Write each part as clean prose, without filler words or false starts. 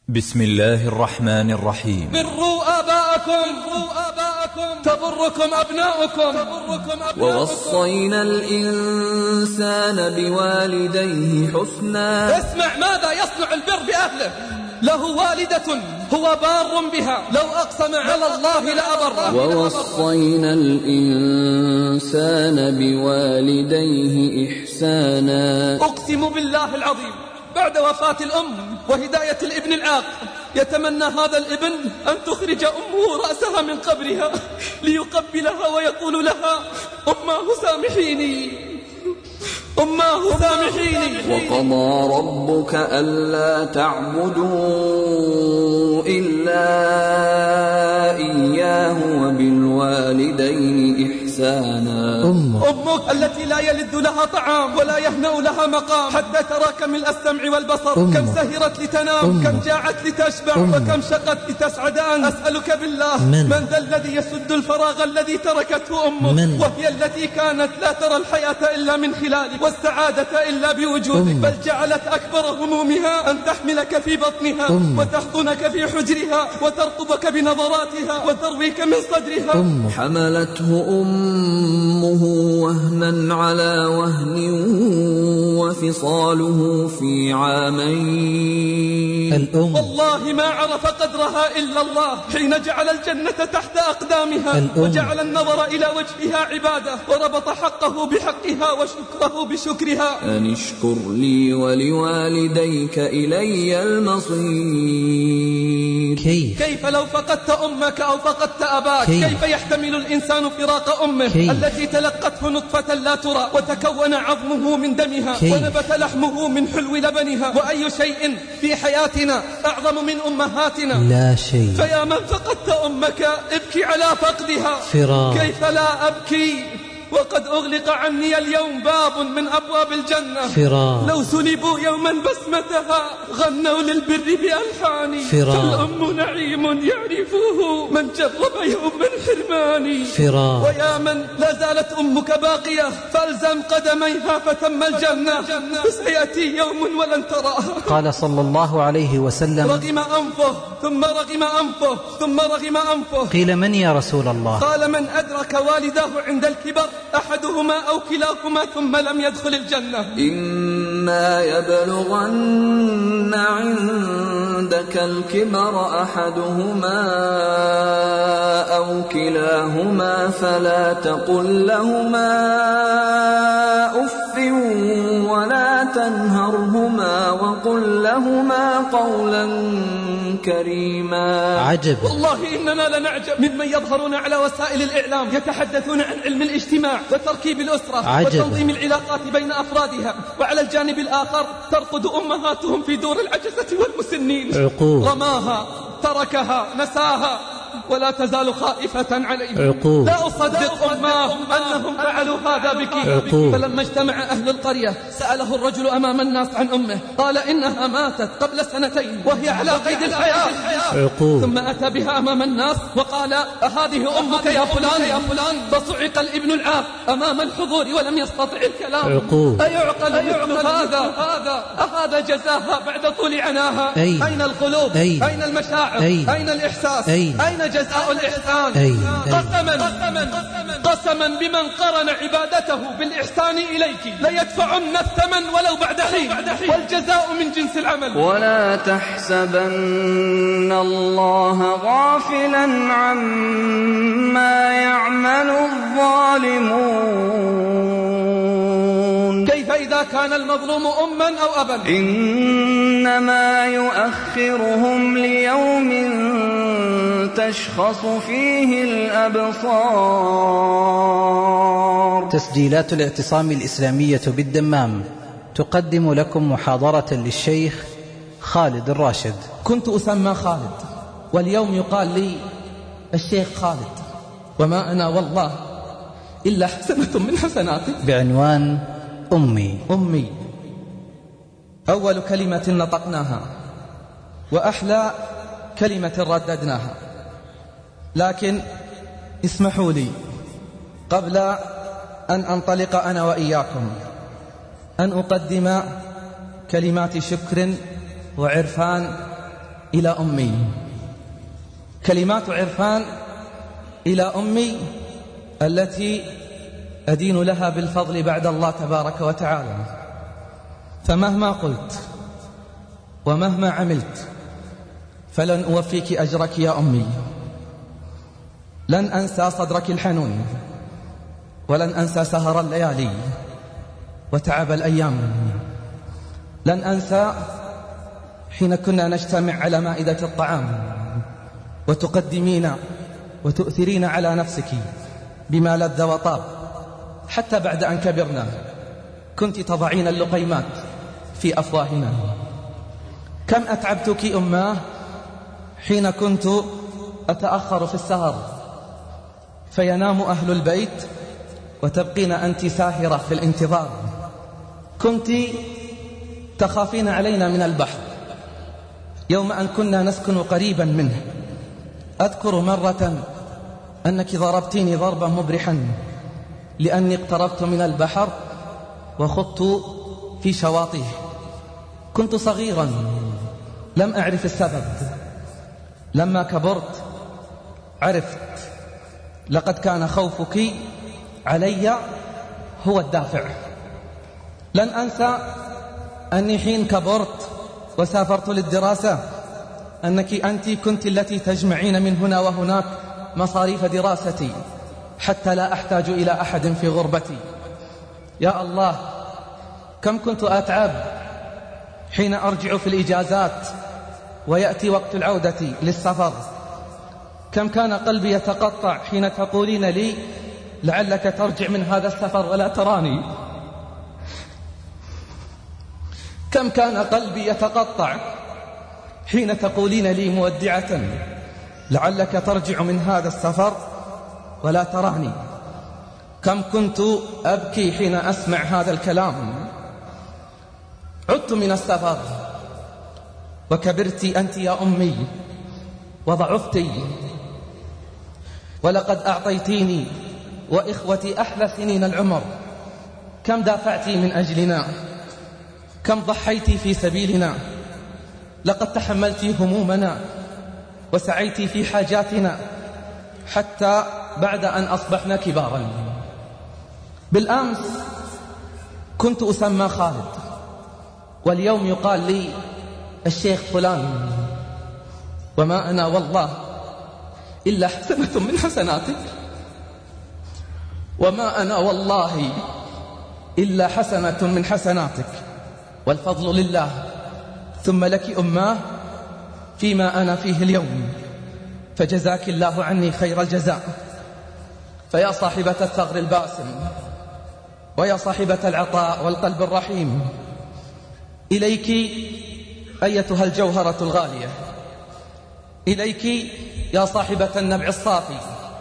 بسم الله الرحمن الرحيم. بروا آباءكم تبركم أبناؤكم. ووصينا الإنسان بوالديه حسنا. اسمع ماذا يصنع البر بأهله. له والدة هو بار بها، لو أقسم على الله لأبره. ووصينا الإنسان بوالديه إحسانا. أقسم بالله العظيم بعد وفاة الأم وهداية الابن العاق يتمنى هذا الابن أن تخرج أمه رأسها من قبرها ليقبلها ويقول لها: أماه سامحيني، أماه سامحيني. وقضى ربك ألا تعبدوا إلا إياه وبالوالدين إحسانا. أمك التي لا يلد لها طعام ولا يهنأ لها مقام حتى تراك ملء السمع والبصر. كم سهرت لتنام، كم جاعت لتشبع، وكم شقت لتسعد أنت. أسألك بالله من ذا الذي يسد الفراغ الذي تركته أمك وهي التي كانت لا ترى الحياة إلا من خلالك والسعادة إلا بوجودك، بل جعلت أكبر همومها أن تحملك في بطنها وتحضنك في حجرها وترقبك بنظراتها وترويك من صدرها. حملته أمه وهنا على وهن وفصاله في عامين. والله ما عرف قدرها إلا الله حين جعل الجنة تحت أقدامها وجعل النظر إلى وجهها عبادة وربط حقه بحقها وشكره بشكرها. أن اشكر لي ولوالديك إلي المصير. كيف لو فقدت أمك أو فقدت أباك؟ كيف يحتمل الإنسان فراق أمه التي تلقته نطفة لا ترى وتكون عظمه من دمها ونبت لحمه من حلو لبنها؟ وأي شيء في حياتنا أعظم من أمهاتنا؟ لا شيء. فيا من فقدت أمك ابكي على فقدها. كيف لا أبكي وقد أغلق عني اليوم باب من أبواب الجنة. لو سلبوا يوما بسمتها غنوا للبر بألحان. فالأم نعيم يعرفه من جرب يوما حرماني. ويا من لا زالت أمك باقية فالزم قدميها فتم الجنة، فسيأتي يوم ولن تراها. قال صلى الله عليه وسلم: رغم أنفه ثم رغم أنفه ثم رغم أنفه. قيل: من يا رسول الله؟ قال: من أدرك والداه عند الكبر أحدهما أو كلاهما ثم لم يدخل الجنة. إما يبلغن عندك الكبر أحدهما أو كلاهما فلا تقل لهما أف ولا تنهرهما وقل لهما قولا كريما. عجب. والله إننا لنعجب ممن يظهرون على وسائل الإعلام يتحدثون عن علم الاجتماع وتركيب الأسرة وتنظيم العلاقات بين أفرادها، وعلى الجانب الآخر ترقد أمهاتهم في دور العجزة والمسنين. رماها، تركها، نساها، ولا تزال خائفة عليه. لا أصدق أماه أنهم فعلوا هذا بك. فلما اجتمع أهل القرية سأله الرجل أمام الناس عن أمه، قال: إنها ماتت قبل 2 وهي على قيد الحياة. ثم أتى بها أمام الناس وقال: أهذه أمك يا فلان؟ فصعق الابن العاق أمام الحضور ولم يستطع الكلام. أيعقل أهذا جزاها بعد طول عناها؟ أين القلوب؟ أين المشاعر؟ أين الإحساس؟ أين جزاء الإحسان؟ قسما بمن قرن عبادته بالإحسان إليك ليدفعن الثمن ولو بعد حين، والجزاء من جنس العمل. ولا تحسبن الله غافلا عما يعمل الظالمون. كيف إذا كان المظلوم أما أو أبا؟ إنما يؤخرهم ليوم تشخص فيه الأبصار. تسجيلات الاعتصام الإسلامية بالدمام تقدم لكم محاضرة للشيخ خالد الراشد. كنت أسمى خالد واليوم يقال لي الشيخ خالد، وما أنا والله إلا حسنة من حسناتي. بعنوان أمي. أول كلمة نطقناها وأحلى كلمة رددناها، لكن اسمحوا لي قبل أن أنطلق أنا وإياكم أن أقدم كلمات شكر وعرفان إلى أمي. كلمات عرفان إلى أمي التي أدين لها بالفضل بعد الله تبارك وتعالى. فمهما قلت ومهما عملت فلن أوفيك أجرك يا أمي. لن أنسى صدرك الحنون، ولن أنسى سهر الليالي وتعب الأيام. لن أنسى حين كنا نجتمع على مائدة الطعام وتقدمين وتؤثرين على نفسك بما لذ وطاب، حتى بعد أن كبرنا كنت تضعين اللقيمات في أفواهنا. كم أتعبتك أماه حين كنت أتأخر في السهر فينام أهل البيت وتبقين أنت ساهرة في الانتظار. كنت تخافين علينا من البحر يوم أن كنا نسكن قريبا منه. أذكر مرة أنك ضربتيني ضربا مبرحا لأني اقتربت من البحر وخضت في شواطئه. كنت صغيرا لم أعرف السبب. لما كبرت عرفت. لقد كان خوفك علي هو الدافع. لن أنسى أني حين كبرت وسافرت للدراسة أنك أنت كنت التي تجمعين من هنا وهناك مصاريف دراستي حتى لا أحتاج إلى أحد في غربتي. يا الله، كم كنت أتعب حين أرجع في الإجازات ويأتي وقت العودة للسفر. كم كان قلبي يتقطع حين تقولين لي لعلك ترجع من هذا السفر ولا تراني. كم كان قلبي يتقطع حين تقولين لي مودعة لعلك ترجع من هذا السفر ولا تراني. كم كنت أبكي حين أسمع هذا الكلام. عدت من السفر وكبرت أنت يا أمي وضعفتي، ولقد أعطيتيني وإخوتي أحلى سنين العمر. كم دافعتي من أجلنا، كم ضحيتي في سبيلنا. لقد تحملتي همومنا وسعيتي في حاجاتنا حتى بعد أن أصبحنا كبارا. بالأمس كنت أسمى خالد، واليوم يقال لي الشيخ فلان، وما أنا والله إلا حسنة من حسناتك، وما أنا والله إلا حسنة من حسناتك، والفضل لله ثم لك أماه فيما أنا فيه اليوم، فجزاك الله عني خير الجزاء. فيا صاحبة الثغر الباسم، ويا صاحبة العطاء والقلب الرحيم، إليك أيتها الجوهرة الغالية، إليك يا صاحبة النبع الصافي،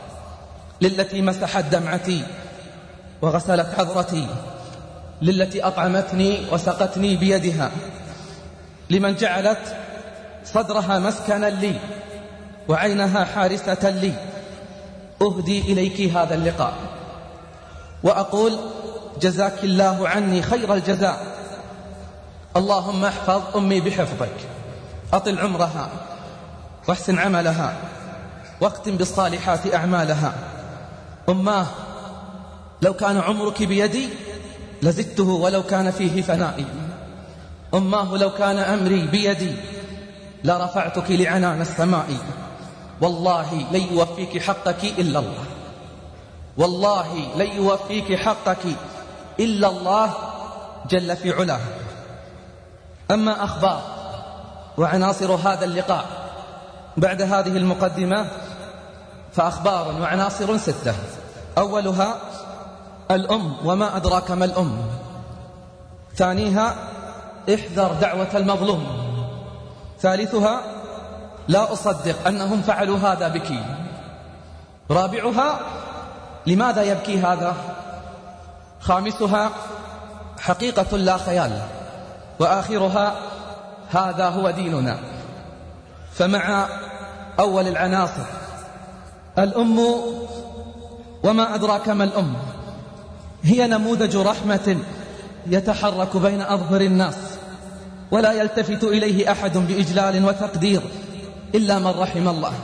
للتي مسحت دمعتي وغسلت عذرتي، للتي أطعمتني وسقتني بيدها، لمن جعلت صدرها مسكنا لي وعينها حارسة لي. أهدي إليك هذا اللقاء وأقول جزاك الله عني خير الجزاء. اللهم احفظ أمي بحفظك، أطل عمرها واحسن عملها واختم بالصالحات أعمالها. أماه، لو كان عمرك بيدي لزدته ولو كان فيه فنائي. أماه، لو كان أمري بيدي لرفعتك لعنان السماء. والله لن يوفيك حقك إلا الله، والله لن يوفيك حقك إلا الله جل في علاه. أما أخبار وعناصر هذا اللقاء بعد هذه المقدمة فأخبار وعناصر 6. أولها الأم وما أدراك ما الأم. ثانيها احذر دعوة المظلوم. ثالثها لا أصدق أنهم فعلوا هذا بك. رابعها لماذا يبكي هذا. خامسها حقيقة لا خيال. وآخرها هذا هو ديننا. فمع أول العناصر الأم وما أدراك ما الأم، هي نموذج رحمة يتحرك بين أظهر الناس ولا يلتفت إليه أحد بإجلال وتقدير إلا من رحم الله.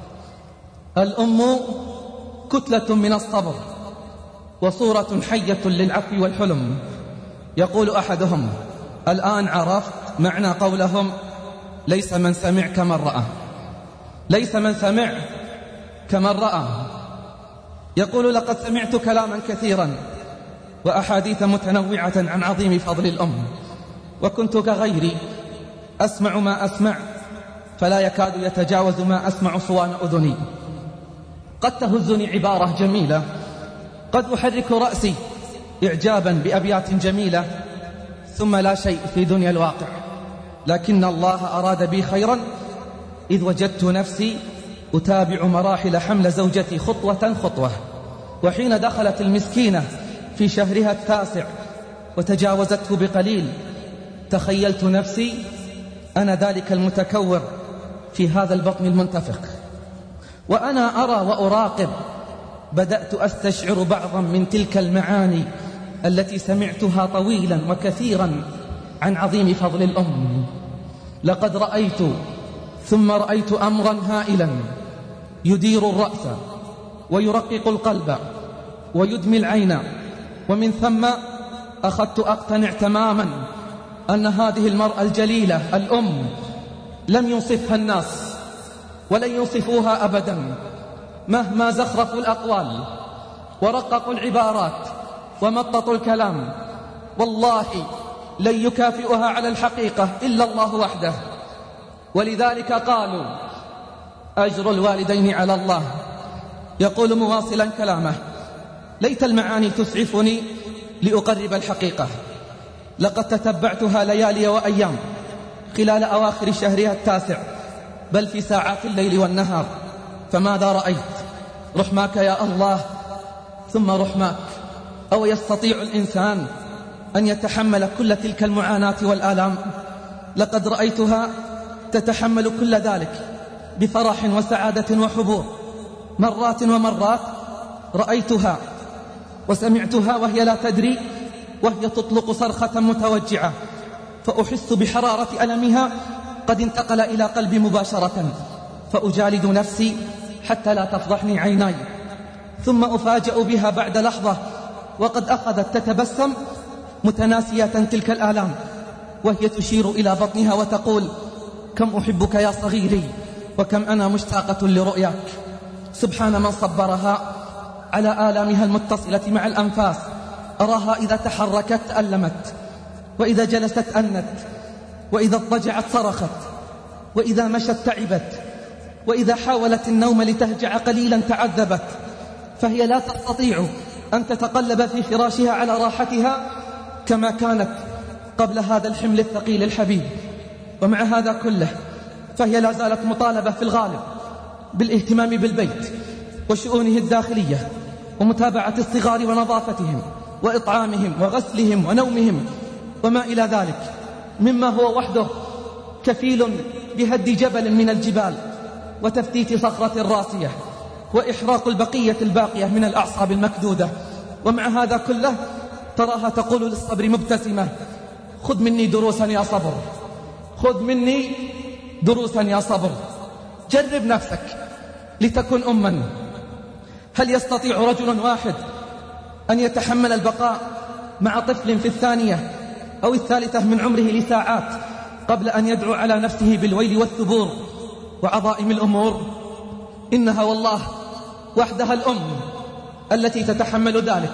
الأم كتلة من الصبر وصورة حية للعفو والحلم. يقول أحدهم: الآن عرفت معنى قولهم ليس من سمع كمن رأى. ليس من سمع كمن رأى. يقول: لقد سمعت كلاما كثيرا وأحاديث متنوعة عن عظيم فضل الأم، وكنت كغيري أسمع ما أسمع فلا يكاد يتجاوز ما أسمع صوان أذني. قد تهزني عبارة جميلة، قد أحرك رأسي إعجابا بأبيات جميلة، ثم لا شيء في دنيا الواقع، لكن الله أراد بي خيرا إذ وجدت نفسي أتابع مراحل حمل زوجتي خطوة خطوة. وحين دخلت المسكينة في شهرها 9 وتجاوزته بقليل، تخيلت نفسي أنا ذلك المتكور في هذا البطن المنتفخ. وأنا أرى وأراقب بدأت أستشعر بعضا من تلك المعاني التي سمعتها طويلا وكثيرا عن عظيم فضل الأم. لقد رأيت ثم رأيت أمرا هائلا يدير الرأس ويرقق القلب ويدمي العين، ومن ثم أخذت أقتنع تماما أن هذه المرأة الجليلة الأم لم يوصفها الناس ولن يوصفوها أبدا، مهما زخرفوا الأقوال ورققوا العبارات ومططوا الكلام، والله لن يكافئها على الحقيقة إلا الله وحده. ولذلك قالوا: أجر الوالدين على الله. يقول مواصلا كلامه: ليت المعاني تسعفني لأقرب الحقيقة. لقد تتبعتها ليالي وأيام خلال أواخر شهرها 9، بل في ساعات الليل والنهار. فماذا رأيت؟ رحماك يا الله ثم رحماك. أو يستطيع الإنسان أن يتحمل كل تلك المعاناة والآلام؟ لقد رأيتها تتحمل كل ذلك بفرح وسعادة وحبور. مرات ومرات رأيتها وسمعتها وهي لا تدري، وهي تطلق صرخة متوجعة، فأحس بحرارة ألمها قد انتقل إلى قلبي مباشرة، فأجالد نفسي حتى لا تفضحني عيناي، ثم أفاجأ بها بعد لحظة وقد أخذت تتبسم متناسية تلك الآلام، وهي تشير إلى بطنها وتقول: كم أحبك يا صغيري، وكم أنا مشتاقة لرؤياك. سبحان من صبرها على آلامها المتصلة مع الأنفاس. أراها إذا تحركت تألمت، وإذا جلست أنت، وإذا اضطجعت صرخت، وإذا مشت تعبت، وإذا حاولت النوم لتهجع قليلا تعذبت. فهي لا تستطيع أن تتقلب في فراشها على راحتها كما كانت قبل هذا الحمل الثقيل الحبيب. ومع هذا كله فهي لا زالت مطالبة في الغالب بالاهتمام بالبيت وشؤونه الداخلية، ومتابعة الصغار ونظافتهم وإطعامهم وغسلهم ونومهم وما إلى ذلك، مما هو وحده كفيل بهد جبل من الجبال وتفتيت صخرة راسية وإحراق البقية الباقية من الأعصاب المكدودة. ومع هذا كله تراها تقول للصبر مبتسمة: خذ مني دروسا يا صبر، خذ مني دروسا يا صبر. جرب نفسك لتكن أما. هل يستطيع رجل واحد أن يتحمل البقاء مع طفل في 2 أو 3 من عمره لساعات قبل أن يدعو على نفسه بالويل والثبور وعظائم الأمور؟ إنها والله وحدها الأم التي تتحمل ذلك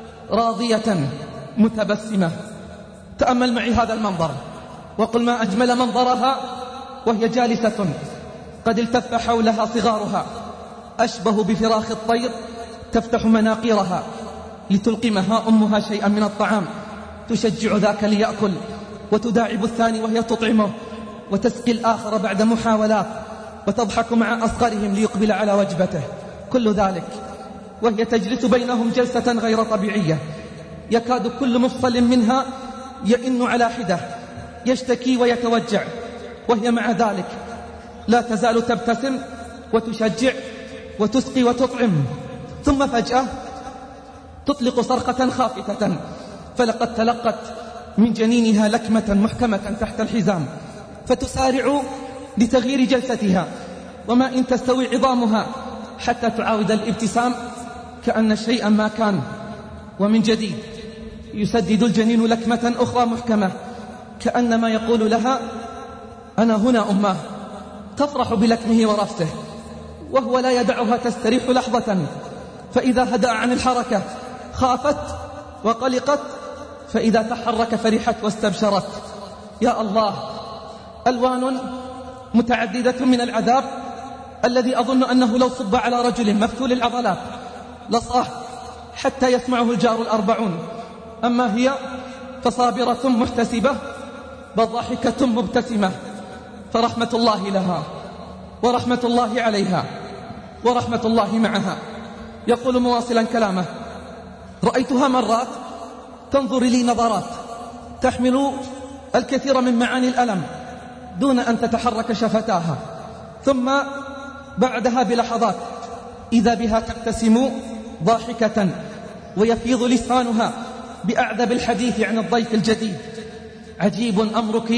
راضية متبسمة. تأمل معي هذا المنظر وقل ما أجمل منظرها وهي جالسة قد التف حولها صغارها، أشبه بفراخ الطير تفتح مناقيرها لتلقمها أمها شيئا من الطعام، تشجع ذاك ليأكل وتداعب الثاني وهي تطعمه، وتسقي الآخر بعد محاولات، وتضحك مع أصغرهم ليقبل على وجبته. كل ذلك وهي تجلس بينهم جلسة غير طبيعية، يكاد كل مفصل منها يئن على حدة، يشتكي ويتوجع، وهي مع ذلك لا تزال تبتسم وتشجع وتسقي وتطعم. ثم فجأة تطلق صرخة خافتة، فلقد تلقت من جنينها لكمة محكمة تحت الحزام، فتسارع لتغيير جلستها، وما إن تستوي عظامها حتى تعاود الابتسام كأن شيئا ما كان. ومن جديد يسدد الجنين لكمة أخرى محكمة كأنما يقول لها: أنا هنا أماه. تفرح بلكمه ورفسه، وهو لا يدعها تستريح لحظة، فإذا هدأ عن الحركة خافت وقلقت، فإذا تحرك فرحت واستبشرت. يا الله، ألوان متعددة من العذاب الذي أظن أنه لو صب على رجل مفتول العضلات لصاح حتى يسمعه الجار 40. أما هي فصابرة محتسبة بل ضاحكة مبتسمة، فرحمة الله لها ورحمة الله عليها ورحمة الله معها. يقول مواصلا كلامه: رأيتها مرات تنظر لي نظرات تحمل الكثير من معاني الألم دون أن تتحرك شفتاها، ثم بعدها بلحظات إذا بها تبتسم ضاحكة ويفيض لسانها بأعذب الحديث عن الضيف الجديد. عجيب أمرك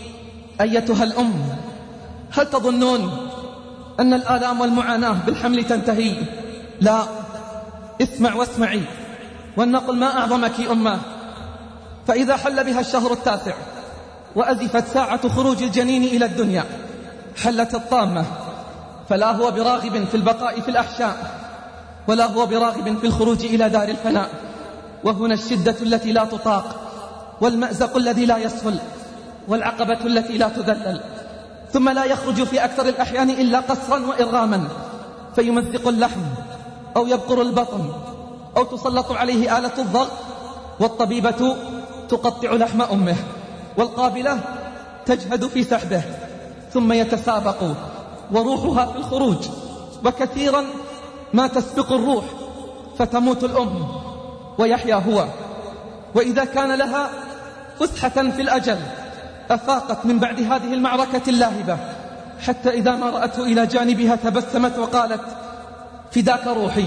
أيتها الأم، هل تظنون أن الآلام والمعاناة بالحمل تنتهي؟ لا، اسمع واسمعي ولنقل ما أعظمك أماه. فإذا حل بها الشهر 9 وأزفت ساعة خروج الجنين إلى الدنيا حلت الطامة، فلا هو براغب في البقاء في الأحشاء ولا هو براغب في الخروج إلى دار الفناء. وهنا الشدة التي لا تطاق، والمأزق الذي لا يسهل، والعقبة التي لا تذلل. ثم لا يخرج في أكثر الأحيان إلا قصرا وإرغاما، فيمزق اللحم أو يبقر البطن أو تسلط عليه آلة الضغط، والطبيبة تقطع لحم أمه، والقابلة تجهد في سحبه، ثم يتسابق وروحها في الخروج، وكثيرا ما تسبق الروح فتموت الأم ويحيا هو. وإذا كان لها فسحة في الأجل أفاقت من بعد هذه المعركة اللاهبة، حتى إذا ما رأته إلى جانبها تبسمت وقالت: فداك روحي.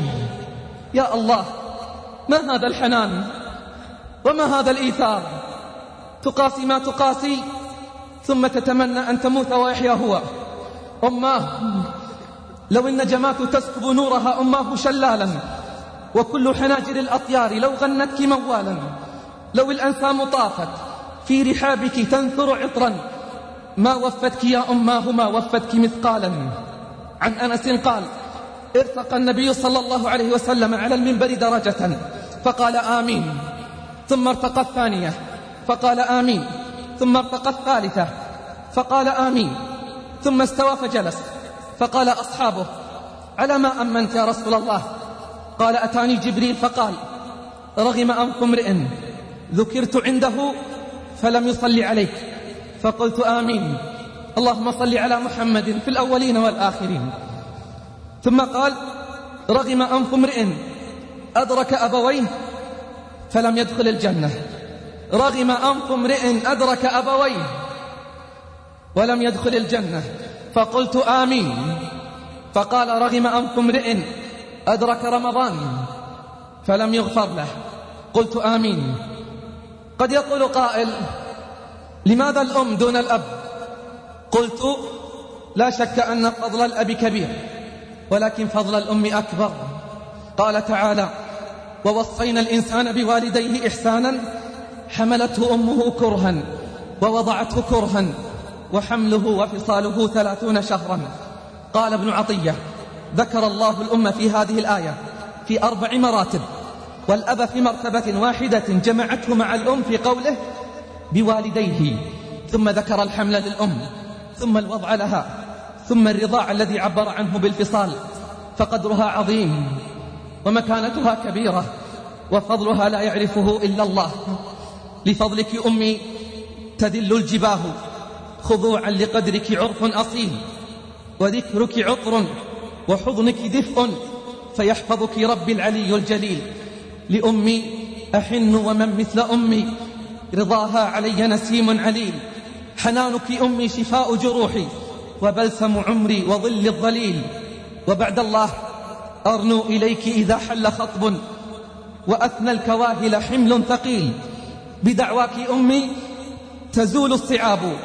يا الله، ما هذا الحنان وما هذا الإيثار! تقاسي ما تقاسي ثم تتمنى أن تموت ويحيا هو. أماه، لو النجمات تسكب نورها أماه شلالا، وكل حناجر الأطيار لو غنتك موالا، لو الأنسام طافت في رحابك تنثر عطرا، ما وفتك يا أماه، ما وفتك مثقالا. عن أنس قال: ارتقى النبي صلى الله عليه وسلم على المنبر درجة فقال آمين، ثم ارتقى الثانية فقال آمين، ثم ارتقى الثالثة فقال آمين، ثم استوى فجلس، فقال أصحابه: على ما أمنت يا رسول الله؟ قال: أتاني جبريل فقال: رغم أنف امرئ ذكرت عنده فلم يصلي عليك. فقلت آمين، اللهم صل على محمد في الأولين والآخرين. ثم قال: رغم أنف امرئ أدرك أبويه فلم يدخل الجنة. رغم أنف امرئ أدرك أبويه ولم يدخل الجنة. فقلت آمين. فقال: رغم أنف امرئ أدرك رمضان فلم يغفر له. قلت آمين. قد يقول قائل: لماذا الأم دون الأب؟ قلت: لا شك أن فضل الأب كبير، ولكن فضل الأم أكبر. قال تعالى: ووصينا الإنسان بوالديه إحسانا حملته أمه كرها ووضعته كرها وحمله وفصاله 30 شهرا. قال ابن عطية: ذكر الله الأم في هذه الآية في 4 مراتب، والأب في مرتبة واحدة جمعته مع الأم في قوله بوالديه، ثم ذكر الحمل للأم، ثم الوضع لها، ثم الرضاع الذي عبر عنه بالفصال. فقدرها عظيم ومكانتها كبيرة، وفضلها لا يعرفه إلا الله. لفضلك أمي تذل الجباه خضوعا لقدرك عرف أصيل، وذكرك عطر وحضنك دفء، فيحفظك ربي العلي الجليل. لأمي أحن ومن مثل أمي رضاها علي نسيم عليل. حنانك أمي شفاء جروحي وبلسم عمري وظل الظليل. وبعد الله أرنو إليك إذا حل خطب وأثنى الكواهل حمل ثقيل. بدعواك أمي تزول الصعاب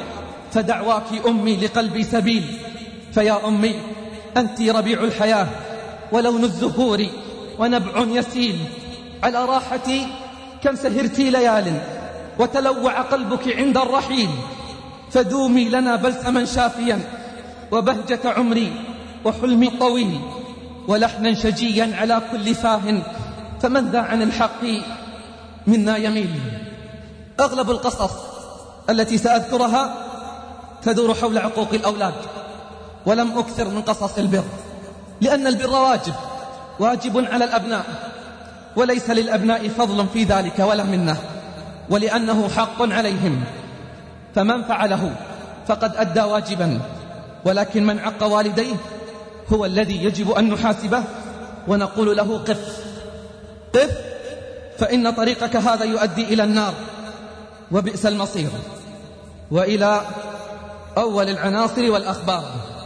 فدعواك أمي لقلبي سبيل. فيا أمي أنت ربيع الحياة ولون الزهور ونبع يسيل. على راحتي كم سهرت ليال وتلوع قلبك عند الرحيل. فدومي لنا بلسما شافيا وبهجة عمري وحلمي طويل، ولحنا شجيا على كل فاه، فمن ذا عن الحق منا يميل. أغلب القصص التي سأذكرها تدور حول عقوق الأولاد، ولم أكثر من قصص البر، لأن البر واجب على الأبناء، وليس للأبناء فضل في ذلك ولا منه، ولأنه حق عليهم، فمن فعله فقد أدى واجبا. ولكن من عق والديه هو الذي يجب أن نحاسبه ونقول له قف قف، فإن طريقك هذا يؤدي إلى النار وبئس المصير. وإلى أول العناصر والأخبار.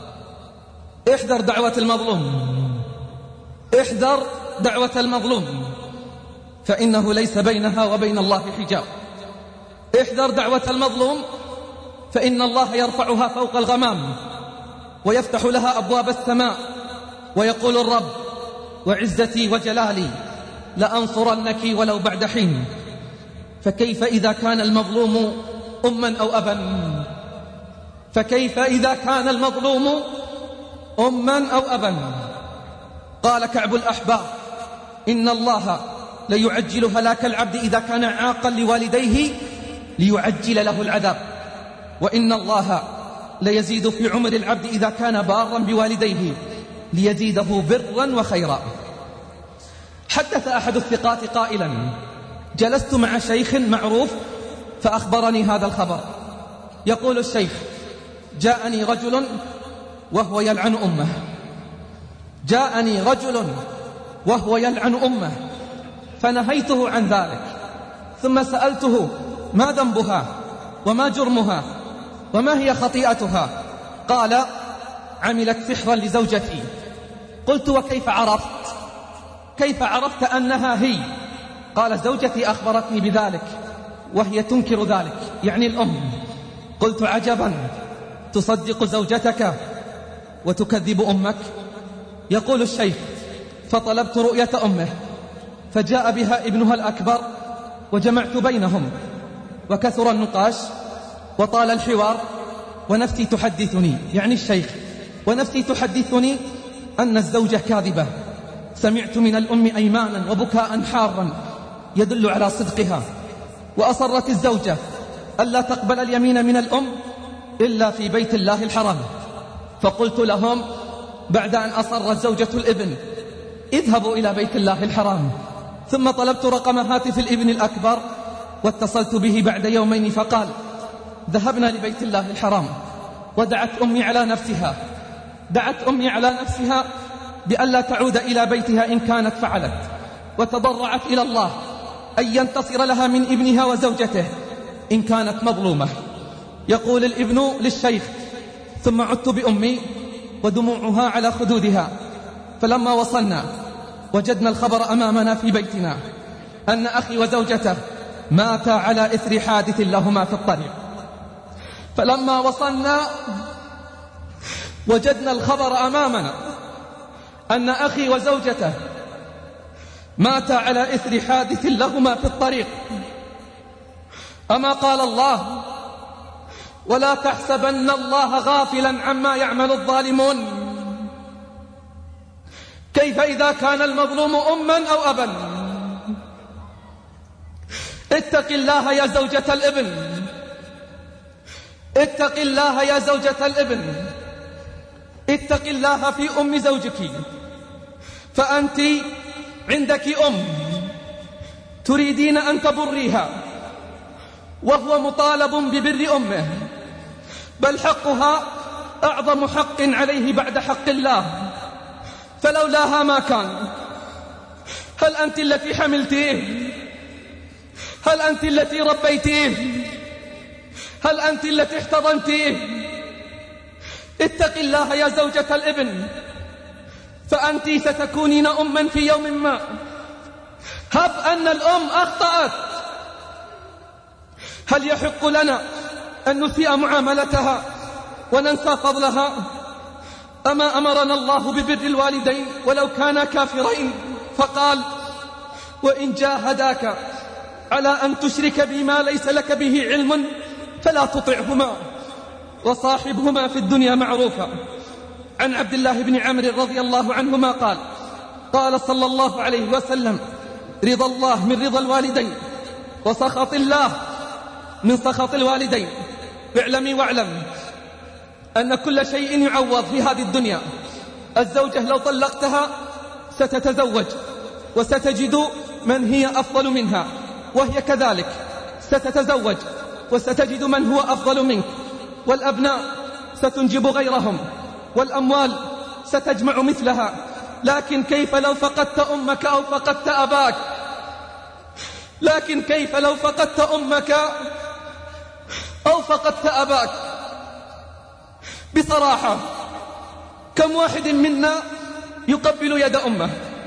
احذر دعوة المظلوم، احذر دعوة المظلوم، فإنه ليس بينها وبين الله حجاب. احذر دعوة المظلوم، فإن الله يرفعها فوق الغمام ويفتح لها أبواب السماء، ويقول الرب وعزتي وجلالي لأنصرنك ولو بعد حين. فكيف إذا كان المظلوم أما أو أبا؟ فكيف إذا كان المظلوم أما أو أبا؟ قال كعب الأحبار إن الله ليعجل هلاك العبد إذا كان عاقا لوالديه ليعجل له العذاب، وإن الله ليزيد في عمر العبد إذا كان بارا بوالديه ليزيده برا وخيرا. حدث أحد الثقات قائلا جلست مع شيخ معروف فأخبرني هذا الخبر. يقول الشيخ جاءني رجل وهو يلعن أمه، جاءني رجل وهو يلعن أمه، فنهيته عن ذلك، ثم سألته ما ذنبها وما جرمها وما هي خطيئتها؟ قال عملت سحرا لزوجتي. قلت وكيف عرفت؟ كيف عرفت أنها هي؟ قال زوجتي أخبرتني بذلك وهي تنكر ذلك، يعني الأم. قلت عجبا، تصدق زوجتك وتكذب أمك؟ يقول الشيخ فطلبت رؤية أمه، فجاء بها ابنها الأكبر وجمعت بينهم، وكثر النقاش وطال الحوار، ونفسي تحدثني، يعني الشيخ، ونفسي تحدثني أن الزوجة كاذبة. سمعت من الأم أيمانا وبكاء حارا يدل على صدقها، وأصرت الزوجة ألا تقبل اليمين من الأم إلا في بيت الله الحرام. فقلت لهم بعد أن أصرت زوجة الابن اذهبوا إلى بيت الله الحرام. ثم طلبت رقم هاتف الابن الأكبر واتصلت به بعد يومين، فقال ذهبنا لبيت الله الحرام، ودعت أمي على نفسها، دعت أمي على نفسها بألا تعود إلى بيتها إن كانت فعلت، وتضرعت إلى الله أن ينتصر لها من ابنها وزوجته إن كانت مظلومة. يقول الابن للشيخ ثم عدت بأمي ودموعها على خدودها، فلما وصلنا وجدنا الخبر أمامنا في بيتنا أن أخي وزوجته ماتا على إثر حادث لهما في الطريق. فلما وصلنا وجدنا الخبر أمامنا أن أخي وزوجته ماتا على إثر حادث لهما في الطريق. أما قال الله ولا تحسبن الله غافلا عما يعمل الظالمون. كيف إذا كان المظلوم أما أو أبا؟ اتق الله يا زوجة الابن، اتق الله يا زوجة الابن، اتق الله في أم زوجك، فأنت عندك أم تريدين أن تبريها وهو مطالب ببر أمه، بل حقها أعظم حق عليه بعد حق الله، فلولاها ما كان. هل أنت التي حملتيه؟ هل أنت التي ربيتيه؟ هل أنت التي احتضنتيه؟ اتق الله يا زوجة الابن، فأنت ستكونين أما في يوم ما. هب أن الأم أخطأت، هل يحق لنا أن نسيء معاملتها وننسى فضلها؟ أما أمرنا الله ببر الوالدين ولو كانا كافرين، فقال: وإن جاهداك على أن تشرك بما ليس لك به علم فلا تطعهما وصاحبهما في الدنيا معروفا. عن عبد الله بن عمرو رضي الله عنهما قال: قال صلى الله عليه وسلم: رضا الله من رضا الوالدين وسخط الله من سخط الوالدين. اعلمي واعلم أن كل شيء يعوض في هذه الدنيا. الزوجة لو طلقتها ستتزوج وستجد من هي أفضل منها، وهي كذلك ستتزوج وستجد من هو أفضل منك، والأبناء ستنجب غيرهم، والأموال ستجمع مثلها. لكن كيف لو فقدت أمك أو فقدت أباك؟ لكن كيف لو فقدت أمك أو فقدت أباك؟ بصراحة كم واحد منا يقبل يد أمه،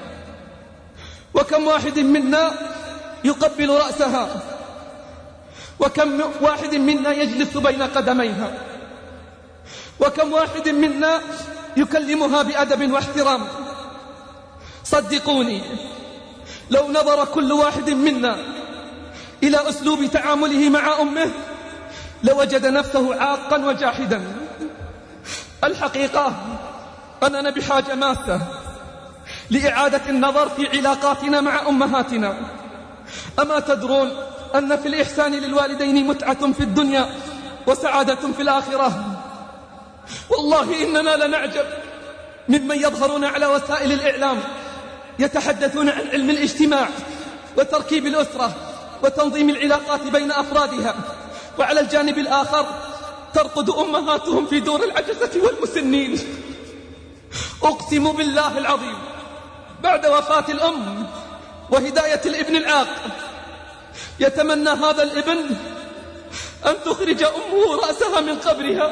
وكم واحد منا يقبل رأسها، وكم واحد منا يجلس بين قدميها، وكم واحد منا يكلمها بأدب واحترام. صدقوني، لو نظر كل واحد منا إلى أسلوب تعامله مع أمه لوجد نفسه عاقا وجاحدا. الحقيقة أننا بحاجة ماسة لإعادة النظر في علاقاتنا مع أمهاتنا. أما تدرون أن في الإحسان للوالدين متعة في الدنيا وسعادة في الآخرة؟ والله إننا لنعجب ممن يظهرون على وسائل الإعلام يتحدثون عن علم الاجتماع وتركيب الأسرة وتنظيم العلاقات بين أفرادها، وعلى الجانب الآخر ترقد أمهاتهم في دور العجزة والمسنين. أقسم بالله العظيم بعد وفاة الأم وهداية الابن العاق يتمنى هذا الابن أن تخرج أمه رأسها من قبرها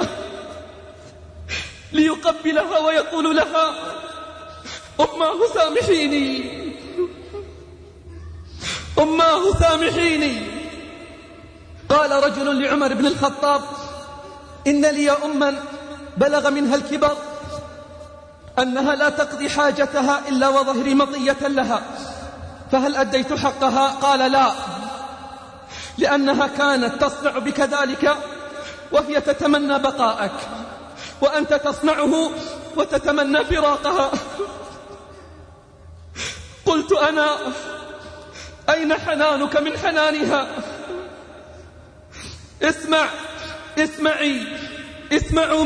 ليقبلها ويقول لها: أماه سامحيني، أماه سامحيني. قال رجل لعمر بن الخطاب: إن لي أما بلغ منها الكبر أنها لا تقضي حاجتها إلا وظهري مطية لها، فهل أديت حقها؟ قال: لا، لأنها كانت تصنع بك ذلك وهي تتمنى بقاءك، وأنت تصنعه وتتمنى فراقها. قلت أنا: أين حنانك من حنانها؟ اسمعوا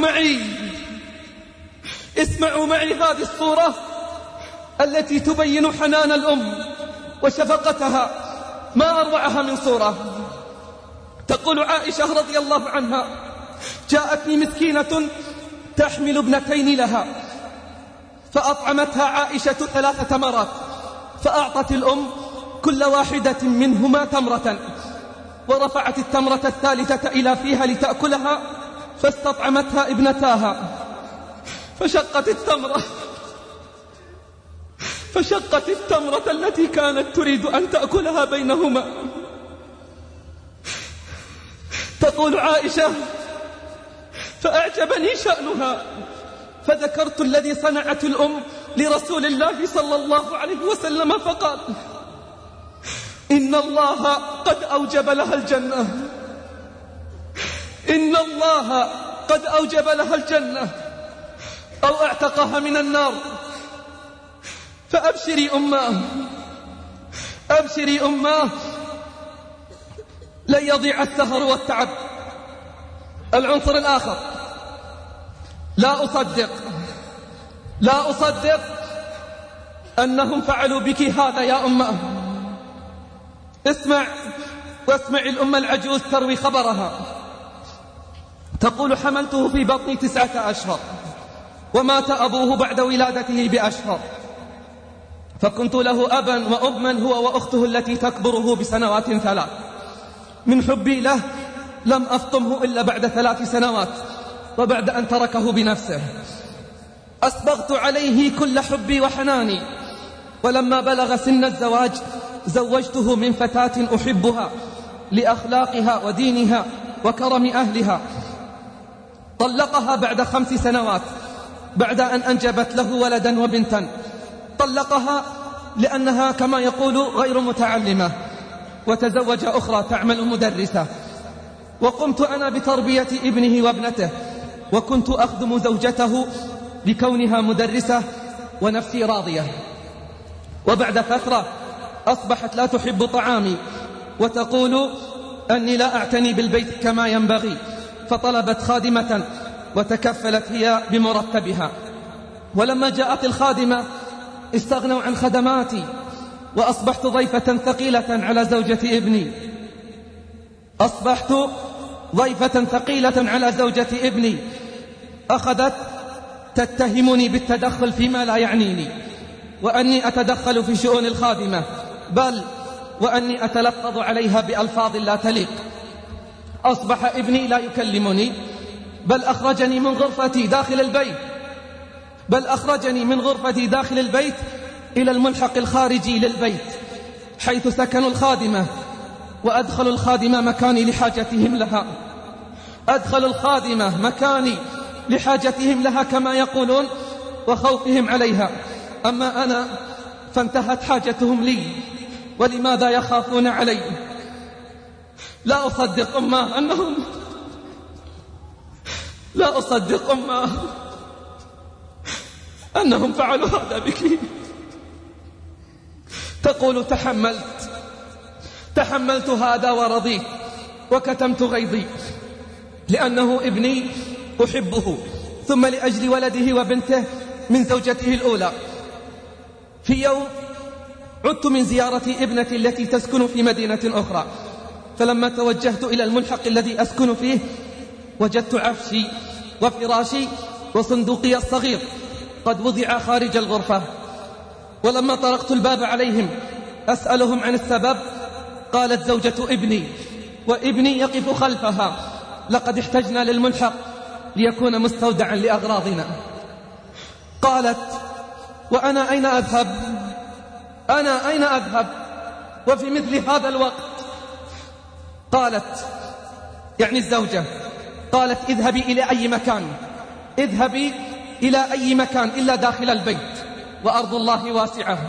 معي هذه الصورة التي تبين حنان الأم وشفقتها، ما أروعها من صورة. تقول عائشة رضي الله عنها: جاءتني مسكينة تحمل ابنتين لها، فأطعمتها عائشة 3 تمرات، فأعطت الأم كل واحدة منهما تمرة، ورفعت التمرة الثالثة إلى فيها لتأكلها، فاستطعمتها ابنتاها، فشقت التمرة التي كانت تريد أن تأكلها بينهما. تقول عائشة: فأعجبني شأنها، فذكرت الذي صنعت الأم لرسول الله صلى الله عليه وسلم، فقال: إن الله قد أوجب لها الجنة، إن الله قد أوجب لها الجنة أو اعتقها من النار. فأبشري أماه، لن يضيع السهر والتعب. العنصر الآخر: لا أصدق أنهم فعلوا بك هذا يا أمه. واسمع الأم العجوز تروي خبرها. تقول: حملته في بطني 9 أشهر، ومات أبوه بعد ولادته بأشهر، فكنت له أبا وأما هو وأخته التي تكبره بسنوات 3. من حبي له لم أفطمه إلا بعد 3 سنوات، وبعد أن تركه بنفسه. أسبغت عليه كل حبي وحناني، ولما بلغ سن الزواج زوجته من فتاة أحبها لأخلاقها ودينها وكرم أهلها. طلقها بعد 5 سنوات بعد أن أنجبت له ولدا وبنتا. طلقها لأنها كما يقول غير متعلمة، وتزوج أخرى تعمل مدرسة. وقمت أنا بتربية ابنه وابنته، وكنت أخدم زوجته لكونها مدرسة ونفسي راضية. وبعد فترة أصبحت لا تحب طعامي وتقول أني لا أعتني بالبيت كما ينبغي، فطلبت خادمة وتكفلت هي بمرتبها. ولما جاءت الخادمة استغنوا عن خدماتي، وأصبحت ضيفة ثقيلة على زوجة ابني. أصبحت ضيفة ثقيلة على زوجة ابني. أخذت تتهمني بالتدخل فيما لا يعنيني، وأني أتدخل في شؤون الخادمة، بل وأني أتلفظ عليها بألفاظ لا تليق. أصبح ابني لا يكلمني، بل أخرجني من غرفتي داخل البيت إلى الملحق الخارجي للبيت حيث سكن الخادمة، وأدخل الخادمة مكاني لحاجتهم لها كما يقولون وخوفهم عليها. أما أنا فانتهت حاجتهم لي، ولماذا يخافون علي؟ لا أصدق أنهم فعلوا هذا بك. تقول تحملت هذا ورضيت وكتمت غيظي، لأنه ابني أحبه، ثم لأجل ولده وبنته من زوجته الأولى. في يوم عدت من زيارة ابنتي التي تسكن في مدينة أخرى، فلما توجهت إلى الملحق الذي أسكن فيه وجدت عفشي وفراشي وصندوقي الصغير قد وضع خارج الغرفة. ولما طرقت الباب عليهم أسألهم عن السبب، قالت زوجة ابني وابني يقف خلفها: لقد احتجنا للملحق ليكون مستودعا لأغراضنا. قالت: وأنا أين أذهب وفي مثل هذا الوقت؟ قالت، يعني الزوجة، قالت: اذهبي إلى أي مكان إلا داخل البيت، وأرض الله واسعة.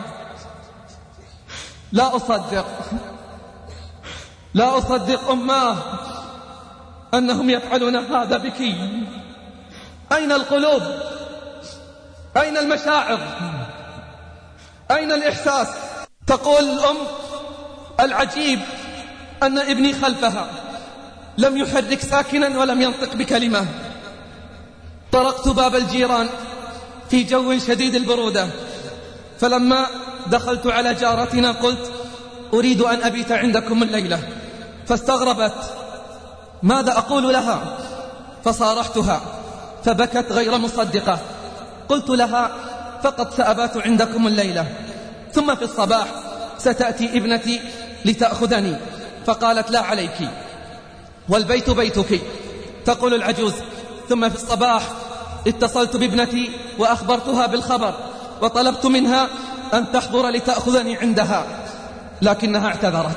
لا أصدق أماه أنهم يفعلون هذا بك. أين القلوب؟ أين المشاعر؟ أين الإحساس؟ تقول الأم: العجيب أن ابني خلفها لم يحرك ساكنا ولم ينطق بكلمة. طرقت باب الجيران في جو شديد البرودة، فلما دخلت على جارتنا قلت: أريد أن أبيت عندكم الليلة. فاستغربت ماذا أقول لها، فصارحتها فبكت غير مصدقة. قلت لها: فقط سأبات عندكم الليلة، ثم في الصباح ستأتي ابنتي لتأخذني. فقالت: لا عليك، والبيت بيتك. تقول العجوز: ثم في الصباح اتصلت بابنتي وأخبرتها بالخبر، وطلبت منها أن تحضر لتأخذني عندها، لكنها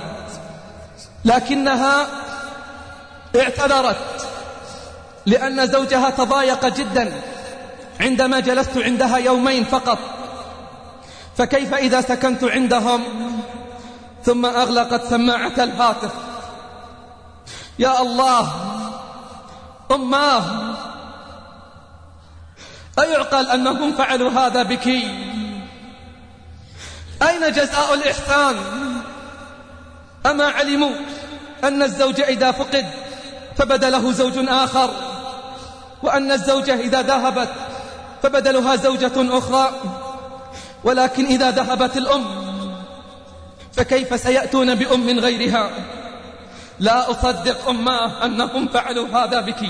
اعتذرت لأن زوجها تضايق جدا عندما جلست عندها يومين فقط، فكيف إذا سكنت عندهم؟ ثم أغلقت سماعة الهاتف. يا الله، أماه، أيعقل أنهم فعلوا هذا بك؟ أين جزاء الإحسان؟ أما علموا أن الزوج إذا فقد فبدله زوج آخر، وأن الزوجة إذا ذهبت فبدلها زوجة أخرى؟ ولكن إذا ذهبت الأم فكيف سيأتون بأم غيرها؟ لا أصدق أماه أنهم فعلوا هذا بك.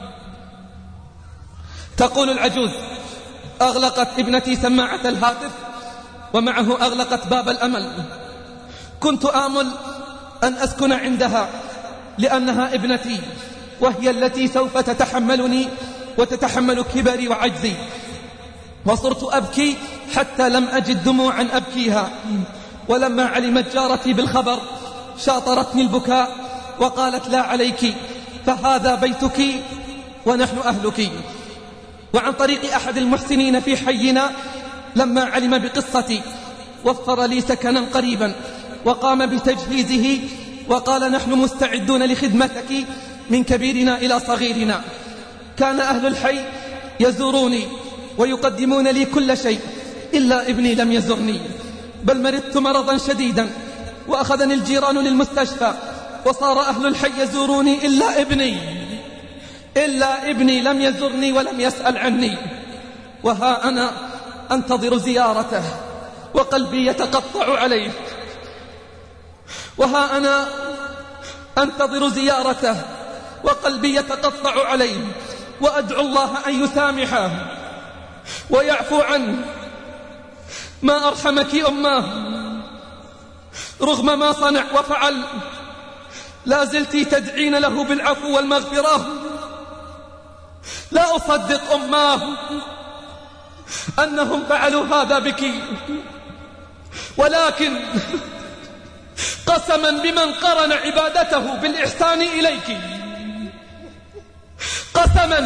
تقول العجوز: أغلقت ابنتي سماعة الهاتف، ومعه أغلقت باب الأمل. كنت آمل أن أسكن عندها لأنها ابنتي، وهي التي سوف تتحملني وتتحمل كبري وعجزي. وصرت أبكي حتى لم أجد دموعا أبكيها. ولما علمت جارتي بالخبر شاطرتني البكاء وقالت: لا عليك، فهذا بيتك ونحن أهلك. وعن طريق أحد المحسنين في حينا لما علم بقصتي وفر لي سكنا قريبا وقام بتجهيزه وقال نحن مستعدون لخدمتك من كبيرنا إلى صغيرنا. كان أهل الحي يزوروني ويقدمون لي كل شيء إلا ابني لم يزرني، بل مرضت مرضا شديدا وأخذني الجيران للمستشفى وصار أهل الحي يزوروني إلا ابني لم يزرني ولم يسأل عني. وها أنا أنتظر زيارته وقلبي يتقطع عليه، وها أنا أنتظر زيارته وقلبي يتقطع عليه، وأدعو الله أن يسامحه ويعفو عنه. ما أرحمك أماه، رغم ما صنع وفعل لا زلت تدعين له بالعفو والمغفرة. لا أصدق أماه أنهم فعلوا هذا بك، ولكن قسما بمن قرن عبادته بالإحسان إليك، قسما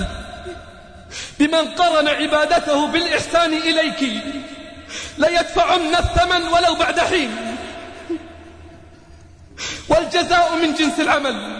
بمن قرن عبادته بالإحسان إليك ليدفعن الثمن ولو بعد حين، والجزاء من جنس العمل.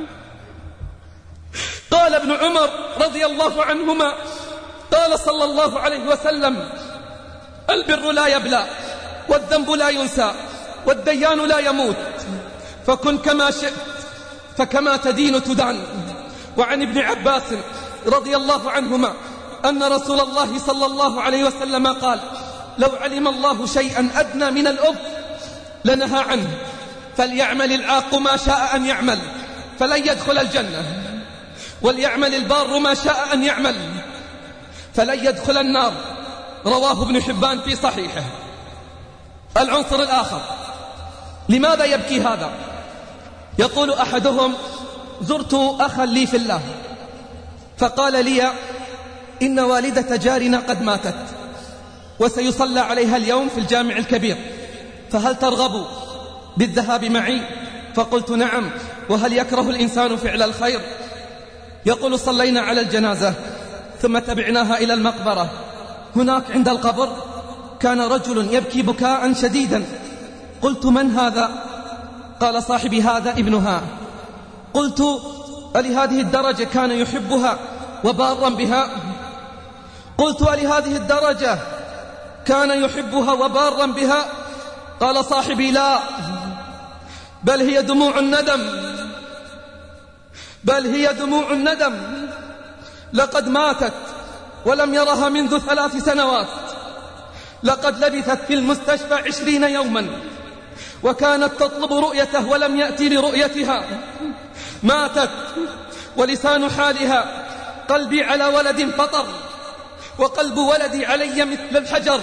قال ابن عمر رضي الله عنهما قال صلى الله عليه وسلم: البر لا يبلى والذنب لا ينسى والديان لا يموت، فكن كما شئت فكما تدين تدان. وعن ابن عباس رضي الله عنهما أن رسول الله صلى الله عليه وسلم قال: لو علم الله شيئا أدنى من الأب لنهى عنه، فليعمل العاق ما شاء أن يعمل فلن يدخل الجنة، وليعمل البار ما شاء أن يعمل فلن يدخل النار. رواه ابن حبان في صحيحه. العنصر الآخر، لماذا يبكي هذا؟ يقول أحدهم: زرت أخا لي في الله فقال لي إن والدة جارنا قد ماتت وسيصلى عليها اليوم في الجامع الكبير، فهل ترغب بالذهاب معي؟ فقلت: نعم، وهل يكره الإنسان فعل الخير؟ يقول: صلينا على الجنازة ثم تبعناها إلى المقبرة. هناك عند القبر كان رجل يبكي بكاء شديدا. قلت: من هذا؟ قال: صاحبي هذا ابنها. قلت: ألهذه الدرجة كان يحبها وبارا بها؟ قلت: ألهذه الدرجة كان يحبها وبارا بها؟ قال صاحبي: لا، بل هي دموع الندم، بل هي دموع الندم. لقد ماتت ولم يرها منذ 3 سنوات، لقد لبثت في المستشفى 20 يوما وكانت تطلب رؤيته ولم يأتي لرؤيتها. ماتت ولسان حالها: قلبي على ولد فطر وقلب ولدي علي مثل الحجر.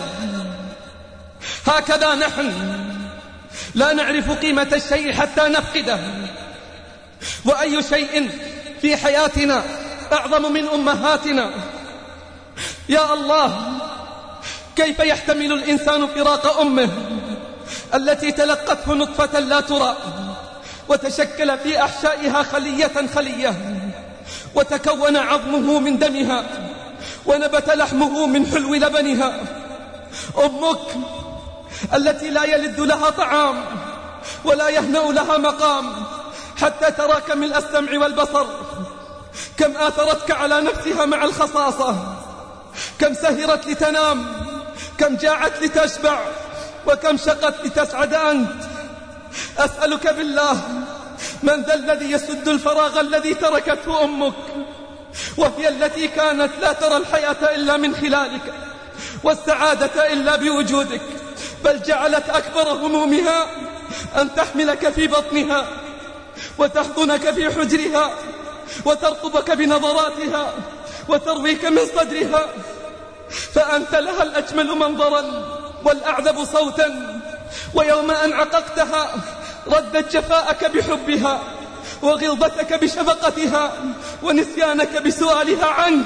هكذا نحن لا نعرف قيمة الشيء حتى نفقده. وأي شيء في حياتنا أعظم من أمهاتنا؟ يا الله، كيف يحتمل الإنسان فراق أمه التي تلقته نطفة لا ترى وتشكل في أحشائها خلية وتكون عظمه من دمها ونبت لحمه من حلو لبنها. أمك التي لا يلد لها طعام ولا يهنأ لها مقام حتى تراك ملء السمع والبصر، كم آثرتك على نفسها مع الخصاصة، كم سهرت لتنام، كم جاعت لتشبع، وكم شقت لتسعد أنت. أسألك بالله، من ذا الذي يسد الفراغ الذي تركته أمك، وهي التي كانت لا ترى الحياة إلا من خلالك والسعادة إلا بوجودك، بل جعلت أكبر همومها أن تحملك في بطنها وتحضنك في حجرها وترقبك بنظراتها وترويك من صدرها، فأنت لها الأجمل منظرا والأعذب صوتا. ويوم أن عققتها ردت جفاءك بحبها وغلظتك بشفقتها ونسيانك بسؤالها عنك.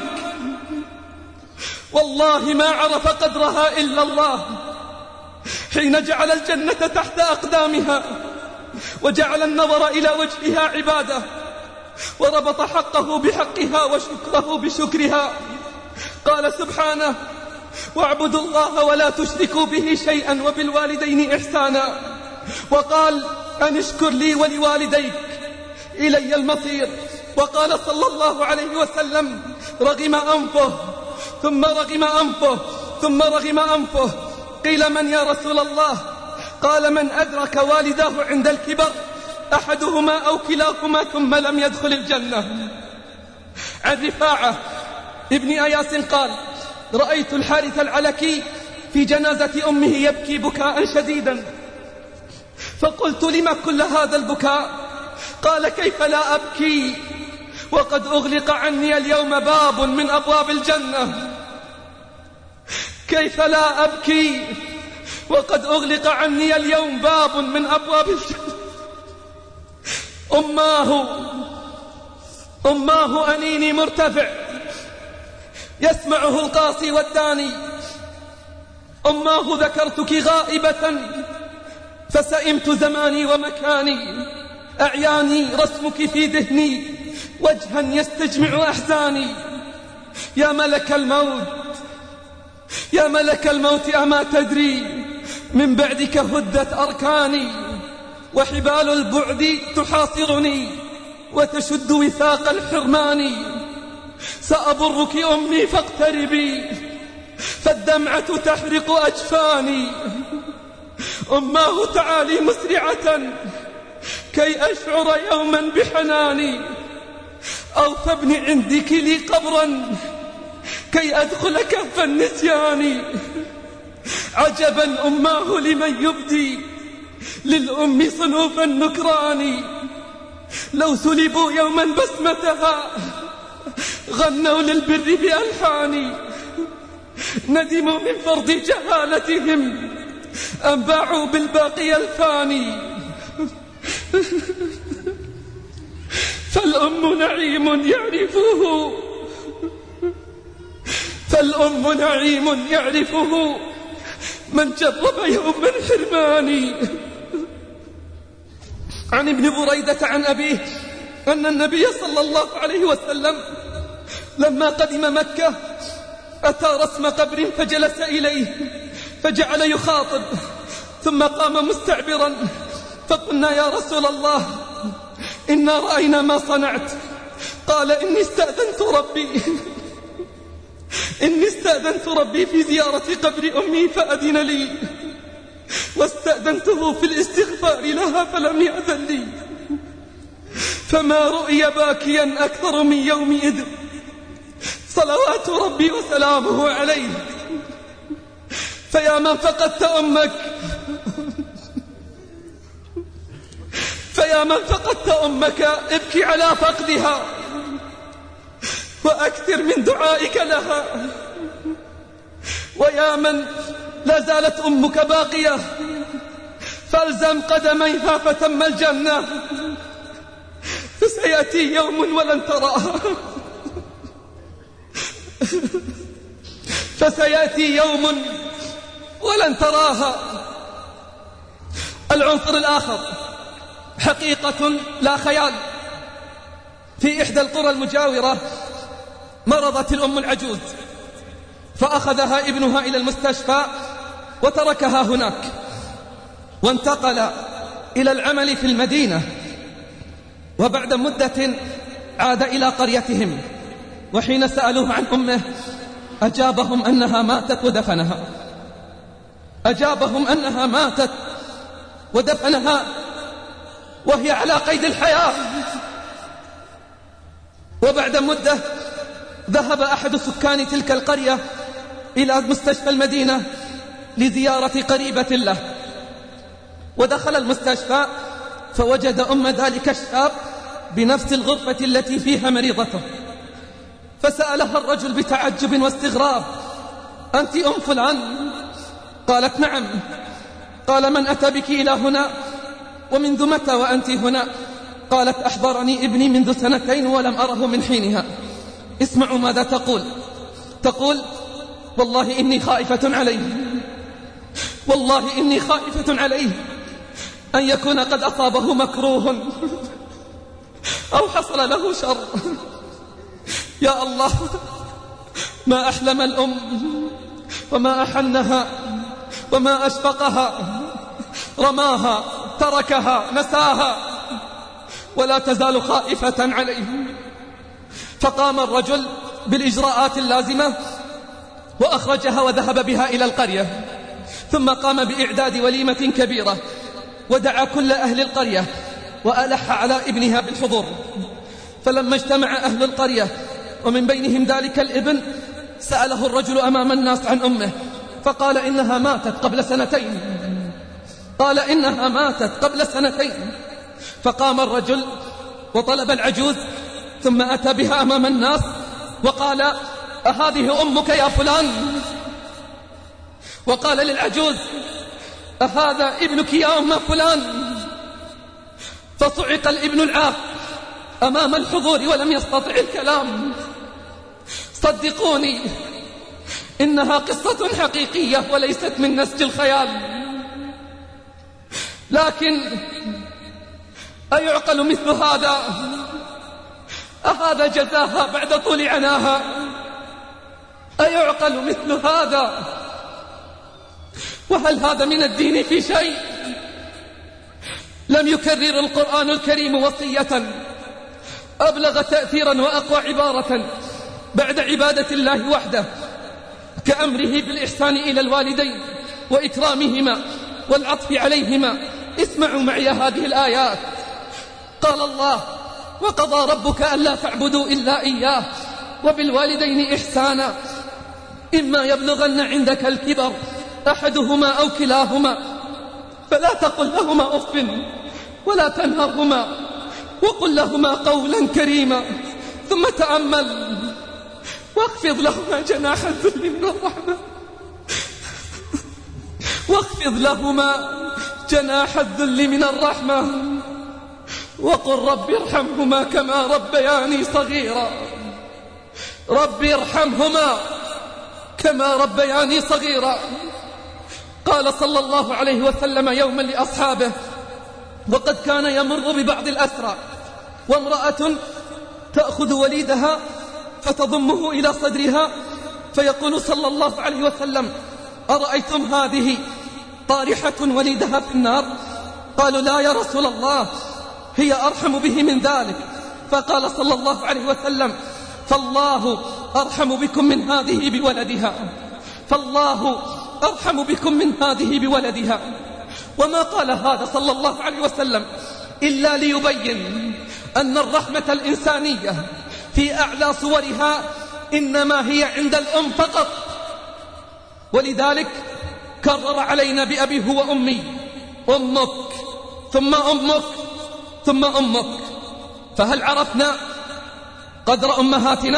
والله ما عرف قدرها إلا الله حين جعل الجنة تحت أقدامها وجعل النظر إلى وجهها عبادة وربط حقه بحقها وشكره بشكرها. قال سبحانه: واعبدوا الله ولا تشركوا به شيئا وبالوالدين إحسانا. وقال: أن اشكر لي ولوالديك إلي المصير. وقال صلى الله عليه وسلم: رغم أنفه ثم رغم أنفه ثم رغم أنفه. قيل: من يا رسول الله؟ قال: من أدرك والداه عند الكبر أحدهما أو كلاهما ثم لم يدخل الجنة. عن رفاعة ابن أياس قال: رأيت الحارث العلكي في جنازة أمه يبكي بكاء شديدا، فقلت: لما كل هذا البكاء؟ قال: كيف لا أبكي وقد أغلق عني اليوم باب من أبواب الجنة. كيف لا أبكي وقد أغلق عني اليوم باب من أبواب الجنة. أماه أنيني مرتفع يسمعه القاصي والداني. أماه ذكرتك غائبة فسئمت زماني ومكاني. أعياني رسمك في ذهني وجها يستجمع أحزاني. يا ملك الموت يا ملك الموت أما تدري من بعدك هدت أركاني، وحبال البعد تحاصرني وتشد وثاق الحرمان. سأبرك أمي فاقتربي فالدمعة تحرق أجفاني. أماه تعالي مسرعة كي أشعر يوما بحناني، أو فابن عندك لي قبرا كي أدخل كهف النسيان. عجبا أماه لمن يبدي للأم صنوف النكران. لو سلبوا يوما بسمتها غنوا للبر بألحان. ندموا من فرض جهالتهم أم باعوا بالباقي الفاني. فالأم نعيم يعرفه من جرب يوم الحرمان. عن ابن بريدة عن أبيه أن النبي صلى الله عليه وسلم لما قدم مكة أتى رسم قبر فجلس إليه فجعل يخاطب، ثم قام مستعبرا. فقلنا: يا رسول الله إنا رأينا ما صنعت. قال: إني استأذنت ربي في زيارة قبر أمي فأذن لي، واستأذنته في الاستغفار لها فلم يأذن لي، فما رؤي باكيا أكثر من يومئذ صلوات ربي وسلامه عليه. فيا من فقدت أمك ابكي على فقدها وأكثر من دعائك لها. ويا من لا زالت أمك باقية فالزم قدميها فتم الجنة. فسيأتي يوم ولن تراها. العنصر الآخر حقيقة لا خيال. في إحدى القرى المجاورة مرضت الأم العجوز، فأخذها ابنها إلى المستشفى وتركها هناك، وانتقل إلى العمل في المدينة. وبعد مدة عاد إلى قريتهم، وحين سألوه عن أمه أجابهم أنها ماتت ودفنها وهي على قيد الحياة. وبعد مدة ذهب أحد سكان تلك القرية إلى مستشفى المدينة لزيارة قريبة له، ودخل المستشفى فوجد أم ذلك الشاب بنفس الغرفة التي فيها مريضته، فسألها الرجل بتعجب واستغراب: أنت أم فلان؟ قالت: نعم. قال: من أتى بك إلى هنا ومنذ متى وأنت هنا؟ قالت: أحضرني ابني منذ 2 ولم أره من حينها. اسمعوا ماذا تقول: والله إني خائفة عليه أن يكون قد أصابه مكروه أو حصل له شر. يا الله، ما أحلم الأم وما أحنها وما أشفقها، رماها، تركها، نساها، ولا تزال خائفة عليه. فقام الرجل بالإجراءات اللازمة وأخرجها وذهب بها إلى القرية، ثم قام بإعداد وليمة كبيرة ودعا كل أهل القرية وألح على ابنها بالحضور. فلما اجتمع أهل القرية ومن بينهم ذلك الابن، سأله الرجل أمام الناس عن أمه فقال إنها ماتت قبل سنتين. قال إنها ماتت قبل سنتين. فقام الرجل وطلب العجوز ثم أتى بها أمام الناس وقال: أهذه أمك يا فلان؟ وقال للعجوز: أهذا ابنك يا أم فلان؟ فصعق الابن العاق أمام الحضور ولم يستطع الكلام. صدقوني، إنها قصة حقيقية وليست من نسج الخيال. لكن أيعقل مثل هذا؟ أهذا جزاها بعد طول عناها؟ أيعقل مثل هذا؟ وهل هذا من الدين في شيء؟ لم يكرر القرآن الكريم وصية أبلغ تأثيرا وأقوى عبارة بعد عبادة الله وحده كأمره بالإحسان إلى الوالدين وإكرامهما والعطف عليهما. اسمعوا معي هذه الآيات. قال الله: وقضى ربك ألا تعبدوا إلا إياه وبالوالدين إحسانا إما يبلغن عندك الكبر أحدهما أو كلاهما فلا تقل لهما أف ولا تنهرهما وقل لهما قولا كريما ثم تأمل واخفض لهما جناح الذل من الرحمة واخفض لهما جناح الذل من الرحمة وقل رب ارحمهما كما ربياني صغيرا. رب ارحمهما كما ربياني صغيرا. قال صلى الله عليه وسلم يوما لأصحابه وقد كان يمر ببعض الأسرى وامرأة تأخذ وليدها فتضمه إلى صدرها فيقول صلى الله عليه وسلم: أرأيتم هذه طارحة وليدها في النار؟ قالوا: لا يا رسول الله، هي أرحم به من ذلك. فقال صلى الله عليه وسلم: فالله أرحم بكم من هذه بولدها، فالله أرحم بكم من هذه بولدها. وما قال هذا صلى الله عليه وسلم إلا ليبين أن الرحمة الإنسانية في أعلى صورها إنما هي عند الأم فقط. ولذلك كرر علينا بأبي هو أمي، أمك ثم أمك ثم أمك. فهل عرفنا قدر أمهاتنا؟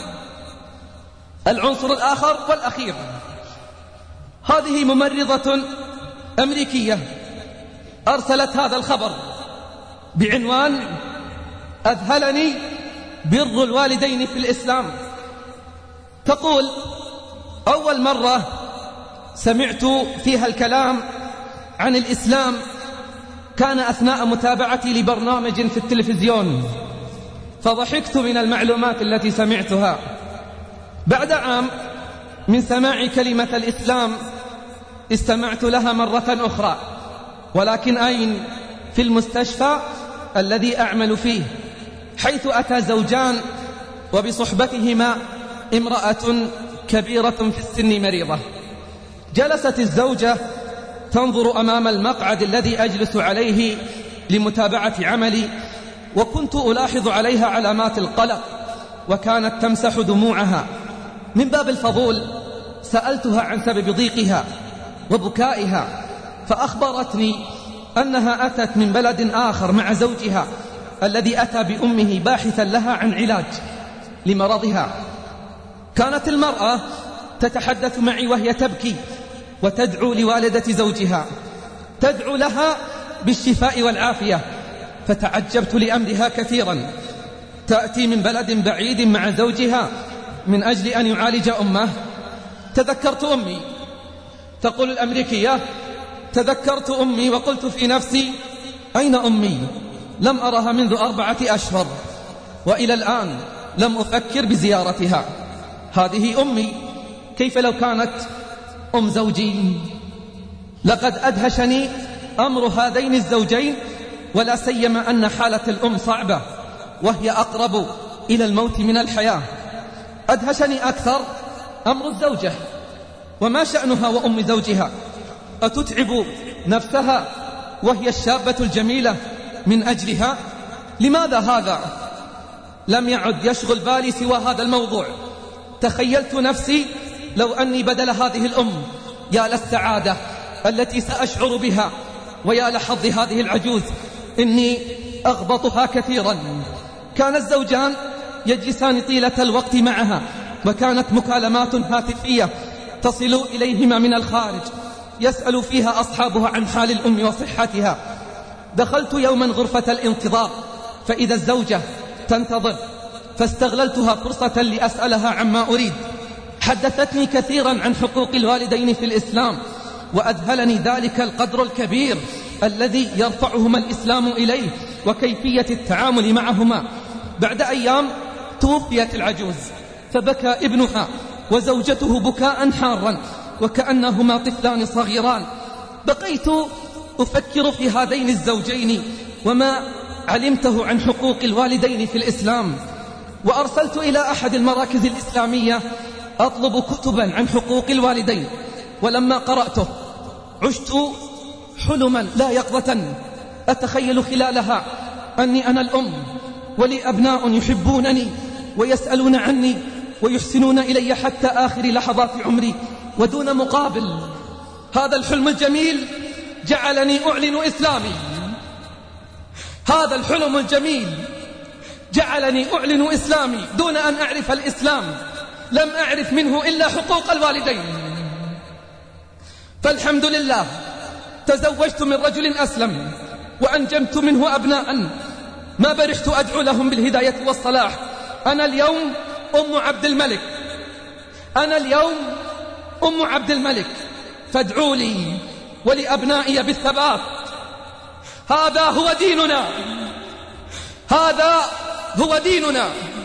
العنصر الآخر والأخير، هذه ممرضة أمريكية أرسلت هذا الخبر بعنوان: أذهلني بر الوالدين في الإسلام. تقول: أول مرة سمعت فيها الكلام عن الإسلام كان أثناء متابعتي لبرنامج في التلفزيون، فضحكت من المعلومات التي سمعتها. بعد عام من سماع كلمة الإسلام استمعت لها مرة أخرى، ولكن أين؟ في المستشفى الذي أعمل فيه، حيث أتى زوجان وبصحبتهما امرأة كبيرة في السن مريضة. جلست الزوجة تنظر أمام المقعد الذي أجلس عليه لمتابعة عملي، وكنت ألاحظ عليها علامات القلق، وكانت تمسح دموعها. من باب الفضول سألتها عن سبب ضيقها وبكائها، فأخبرتني أنها أتت من بلد آخر مع زوجها الذي أتى بأمه باحثا لها عن علاج لمرضها. كانت المرأة تتحدث معي وهي تبكي وتدعو لوالدة زوجها، تدعو لها بالشفاء والعافية. فتعجبت لأمرها كثيرا، تأتي من بلد بعيد مع زوجها من أجل أن يعالج أمه. تذكرت أمي، تقول الأمريكية: تذكرت أمي وقلت في نفسي: أين أمي؟ لم أرها منذ 4 أشهر، وإلى الآن لم أفكر بزيارتها. هذه أمي، كيف لو كانت أم زوجي؟ لقد أدهشني أمر هذين الزوجين، ولا سيما أن حالة الأم صعبة وهي أقرب إلى الموت من الحياة. أدهشني أكثر أمر الزوجة، وما شأنها وأم زوجها؟ أتتعب نفسها وهي الشابة الجميلة من أجلها؟ لماذا هذا؟ لم يعد يشغل بالي سوى هذا الموضوع. تخيلت نفسي لو أني بدل هذه الأم. يا للسعادة التي سأشعر بها، ويا لحظ هذه العجوز إني أغبطها كثيرا. كان الزوجان يجلسان طيلة الوقت معها، وكانت مكالمات هاتفية تصل إليهما من الخارج يسأل فيها أصحابها عن حال الأم وصحتها. دخلت يوما غرفة الانتظار فإذا الزوجة تنتظر، فاستغللتها فرصة لأسألها عما أريد. حدثتني كثيرا عن حقوق الوالدين في الإسلام، وأذهلني ذلك القدر الكبير الذي يرفعهما الإسلام إليه وكيفية التعامل معهما. بعد أيام توفيت العجوز، فبكى ابنها وزوجته بكاء حارا وكأنهما طفلان صغيران. بقيت أفكر في هذين الزوجين وما علمته عن حقوق الوالدين في الإسلام، وأرسلت إلى أحد المراكز الإسلامية أطلب كتبا عن حقوق الوالدين. ولما قرأته عشت حلما لا يقظة أتخيل خلالها أني أنا الأم، ولي أبناء يحبونني ويسألون عني ويحسنون إلي حتى آخر لحظات عمري ودون مقابل. هذا الحلم الجميل جعلني أعلن إسلامي. هذا الحلم الجميل جعلني أعلن إسلامي دون أن أعرف الإسلام. لم أعرف منه إلا حقوق الوالدين. فالحمد لله تزوجت من رجل أسلم وأنجمت منه أبناء ما برحت أدعو لهم بالهداية والصلاح. أنا اليوم أم عبد الملك، أنا اليوم أم عبد الملك، فادعوا لي ولأبنائي بالثبات. هذا هو ديننا، هذا هو ديننا،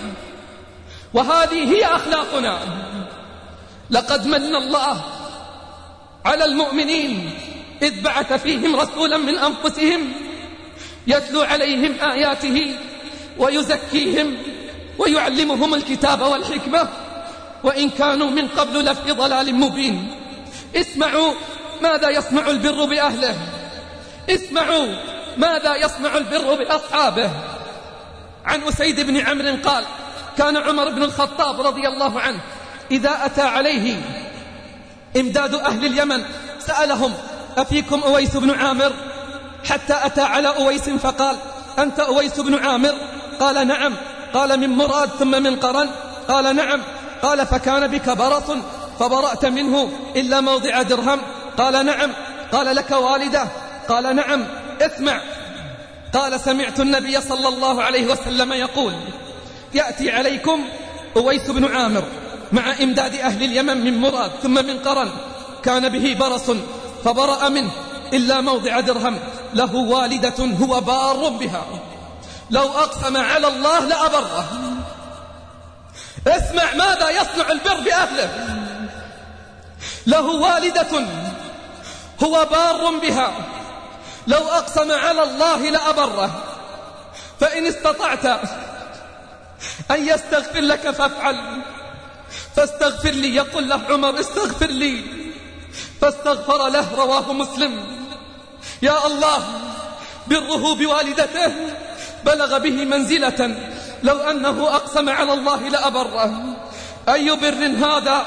وهذه هي أخلاقنا. لقد من الله على المؤمنين إذ بعث فيهم رسولا من أنفسهم يتلو عليهم آياته ويزكيهم ويعلمهم الكتاب والحكمة وإن كانوا من قبل لفي ضلال مبين. اسمعوا ماذا يصنع البر بأهله، اسمعوا ماذا يصنع البر بأصحابه. عن أسيد بن عمرو قال: كان عمر بن الخطاب رضي الله عنه إذا أتى عليه إمداد أهل اليمن سألهم: أفيكم أويس بن عامر؟ حتى أتى على أويس فقال: أنت أويس بن عامر؟ قال: نعم. قال: من مراد ثم من قرن؟ قال: نعم. قال: فكان بك برص فبرأت منه إلا موضع درهم؟ قال: نعم. قال: لك والدة؟ قال: نعم. اسمع. قال: سمعت النبي صلى الله عليه وسلم يقول: يأتي عليكم أويس بن عامر مع إمداد أهل اليمن من مراد ثم من قرن، كان به برص فبرأ منه إلا موضع درهم، له والدة هو بار بها، لو أقسم على الله لأبره. اسمع ماذا يصنع البر بأهله. له والدة هو بار بها، لو أقسم على الله لأبره. فإن استطعت أن يستغفر لك فافعل، فاستغفر لي. يقول له عمر: استغفر لي، فاستغفر له. رواه مسلم. يا الله، بره بوالدته بلغ به منزلة لو أنه أقسم على الله لأبره. أي بر هذا،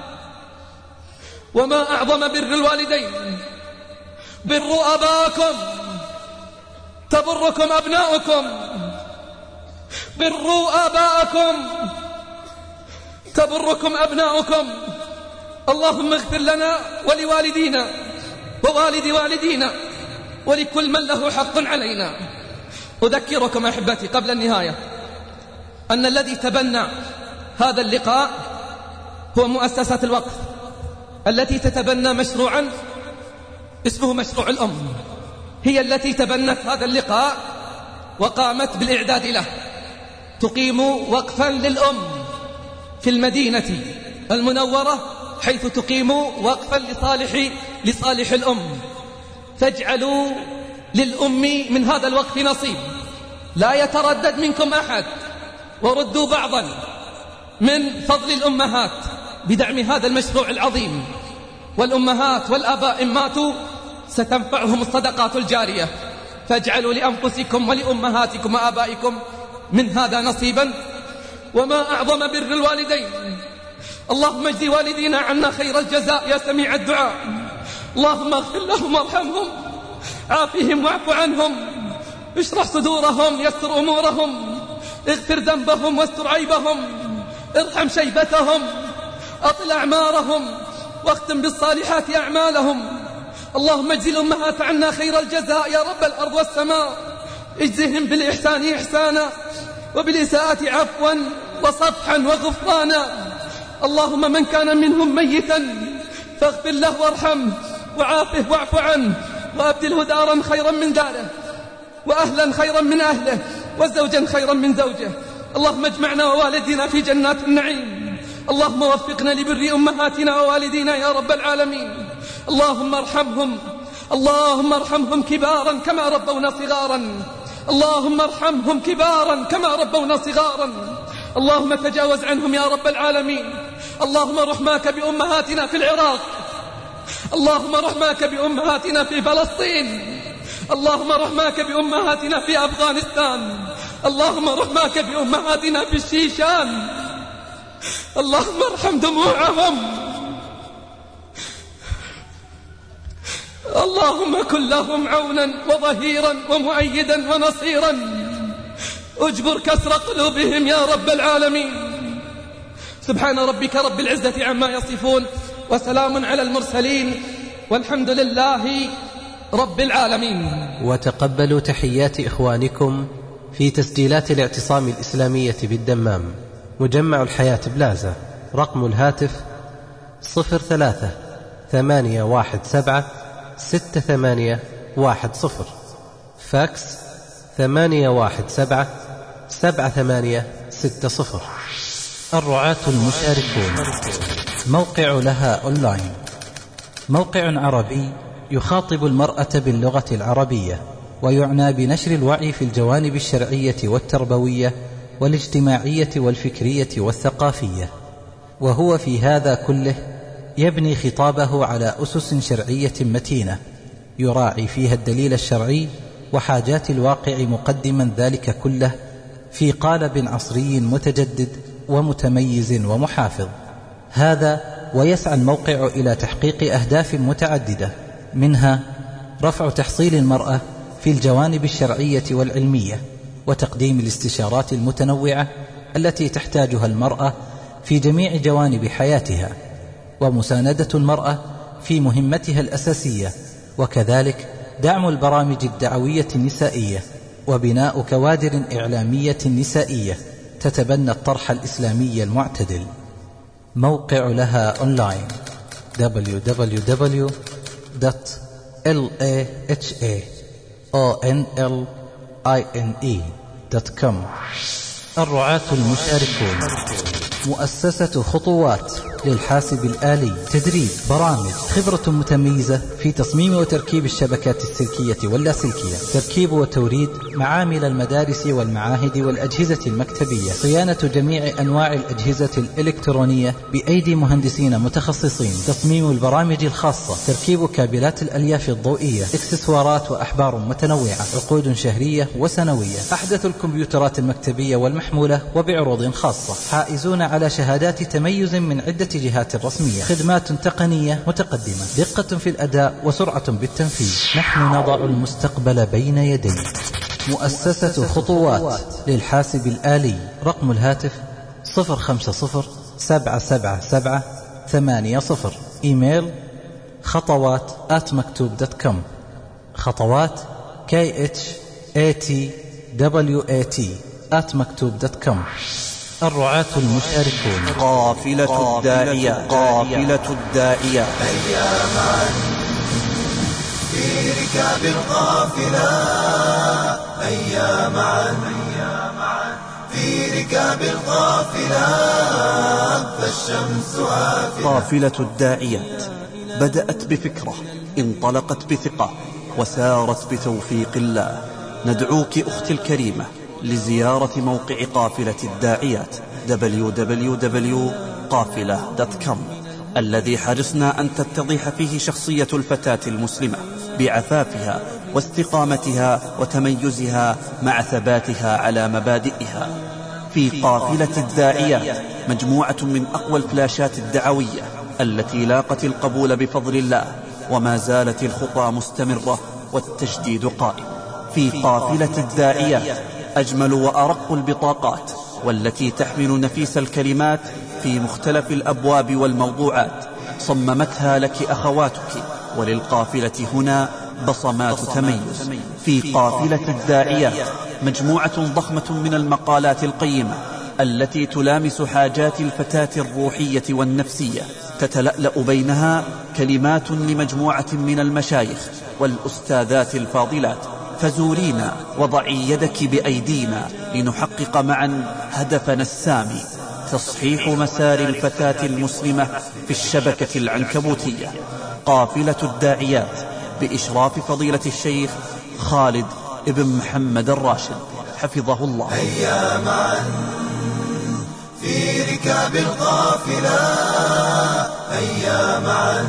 وما أعظم بر الوالدين. بر أباكم تبركم أبناؤكم، بروا آباءكم تبركم أبناؤكم. اللهم اغفر لنا ولوالدينا ووالد والدينا ولكل من له حق علينا. أذكركم أحبتي قبل النهاية أن الذي تبنى هذا اللقاء هو مؤسسة الوقف التي تتبنى مشروعا اسمه مشروع الأم. هي التي تبنت هذا اللقاء وقامت بالإعداد له، تقيم وقفا للأم في المدينة المنورة، حيث تقيم وقفا لصالح الأم. فاجعلوا للأم من هذا الوقف نصيب، لا يتردد منكم أحد، وردوا بعضا من فضل الأمهات بدعم هذا المشروع العظيم. والأمهات والآباء إن ماتوا ستنفعهم الصدقات الجارية، فاجعلوا لأنفسكم ولأمهاتكم وآبائكم من هذا نصيبا. وما أعظم بر الوالدين، اللهم اجزي والدينا عنا خير الجزاء يا سميع الدعاء. اللهم اغفر لهم وارحمهم، عافهم واعف عنهم، اشرح صدورهم، يسر أمورهم، اغفر ذنبهم واستر عيبهم، ارحم شيبتهم، أطل أعمارهم، واختم بالصالحات أعمالهم. اللهم اجزي الأمهات عنا خير الجزاء يا رب الأرض والسماء، اجزهم بالإحسان إحسانا وبالإساءة عفوا وصفحا وغفرانا. اللهم من كان منهم ميتا فاغفر له وارحمه وعافه واعف عنه، وأبدله دارا خيرا من داره، وأهلا خيرا من أهله، وزوجا خيرا من زوجه. اللهم اجمعنا ووالدنا في جنات النعيم. اللهم وفقنا لبر أمهاتنا ووالدينا يا رب العالمين. اللهم ارحمهم كبارا كما ربونا صغارا. اللهم ارحمهم كبارا كما ربونا صغارا. اللهم تجاوز عنهم يا رب العالمين. اللهم رحماك بأمهاتنا في العراق، اللهم رحماك بأمهاتنا في فلسطين، اللهم رحماك بأمهاتنا في أفغانستان، اللهم رحماك بأمهاتنا في الشيشان. اللهم ارحم دموعهم. اللهم كن لهم عونا وظهيرا ومؤيدا ونصيرا. اجبر كسر قلوبهم يا رب العالمين. سبحان ربك رب العزة عما يصفون، وسلام على المرسلين، والحمد لله رب العالمين. وتقبلوا تحيات إخوانكم في تسجيلات الاعتصام الإسلامية بالدمام، مجمع الحياة بلازا. رقم الهاتف 03-817-6810، فاكس 817-7860. الرعاة المشاركون. موقع لها أونلاين، موقع عربي يخاطب المرأة باللغة العربية، ويعنى بنشر الوعي في الجوانب الشرعية والتربوية والاجتماعية والفكرية والثقافية. وهو في هذا كله يبني خطابه على أسس شرعية متينة، يراعي فيها الدليل الشرعي وحاجات الواقع، مقدما ذلك كله في قالب عصري متجدد ومتميز ومحافظ. هذا ويسعى الموقع إلى تحقيق أهداف متعددة، منها رفع تحصيل المرأة في الجوانب الشرعية والعلمية، وتقديم الاستشارات المتنوعة التي تحتاجها المرأة في جميع جوانب حياتها، ومساندة المرأة في مهمتها الأساسية، وكذلك دعم البرامج الدعوية النسائية، وبناء كوادر إعلامية نسائية تتبنى الطرح الإسلامي المعتدل. موقع لها أونلاين www.lahaonline.com. الرعاة المشاركون. مؤسسة خطوات للحاسب الآلي، تدريب، برامج، خبرة متميزة في تصميم وتركيب الشبكات السلكية واللاسلكية، تركيب وتوريد معامل المدارس والمعاهد والأجهزة المكتبية، صيانة جميع أنواع الأجهزة الإلكترونية بأيدي مهندسين متخصصين، تصميم البرامج الخاصة، تركيب كابلات الألياف الضوئية، إكسسوارات وأحبار متنوعة، عقود شهرية وسنوية، أحدث الكمبيوترات المكتبية والمحمولة وبعروض خاصة، حائزون على شهادات تميز من عدة جهات رسمية، خدمات تقنية متقدمة، دقة في الأداء وسرعة بالتنفيذ. نحن نضع المستقبل بين يديك. مؤسسة خطوات للحاسب الآلي. رقم الهاتف 050-777-80. إيميل خطوات@maktub.com. خطوات KHATWAT@maktub.com. الرعاة المشاركون. قافلة الداعية، قافلة الداعية. أياما في ركاب القافلة، هيا معا في ركاب القافلة فالشمس آفلة. قافلة الداعيات بدأت بفكرة، انطلقت بثقة، وسارت بتوفيق الله. ندعوك أختي الكريمة لزيارة موقع قافلة الداعيات www.qafila.com الذي حرصنا أن تتضح فيه شخصية الفتاة المسلمة بعفافها واستقامتها وتميزها مع ثباتها على مبادئها. في قافلة الداعيات مجموعة من أقوى الفلاشات الدعوية التي لاقت القبول بفضل الله، وما زالت الخطى مستمرة والتجديد قائم. في قافلة الداعيات أجمل وأرق البطاقات، والتي تحمل نفيس الكلمات في مختلف الأبواب والموضوعات، صممتها لك أخواتك، وللقافلة هنا بصمات تميز. في قافلة الداعيات مجموعة ضخمة من المقالات القيمة التي تلامس حاجات الفتاة الروحية والنفسية، تتلألأ بينها كلمات لمجموعة من المشايخ والأستاذات الفاضلات. فزورينا وضعي يدك بأيدينا لنحقق معا هدفنا السامي، تصحيح مسار الفتاة المسلمة في الشبكة العنكبوتية. قافلة الداعيات بإشراف فضيلة الشيخ خالد ابن محمد الراشد حفظه الله. هيا معا في ركاب القافلة، هيا معا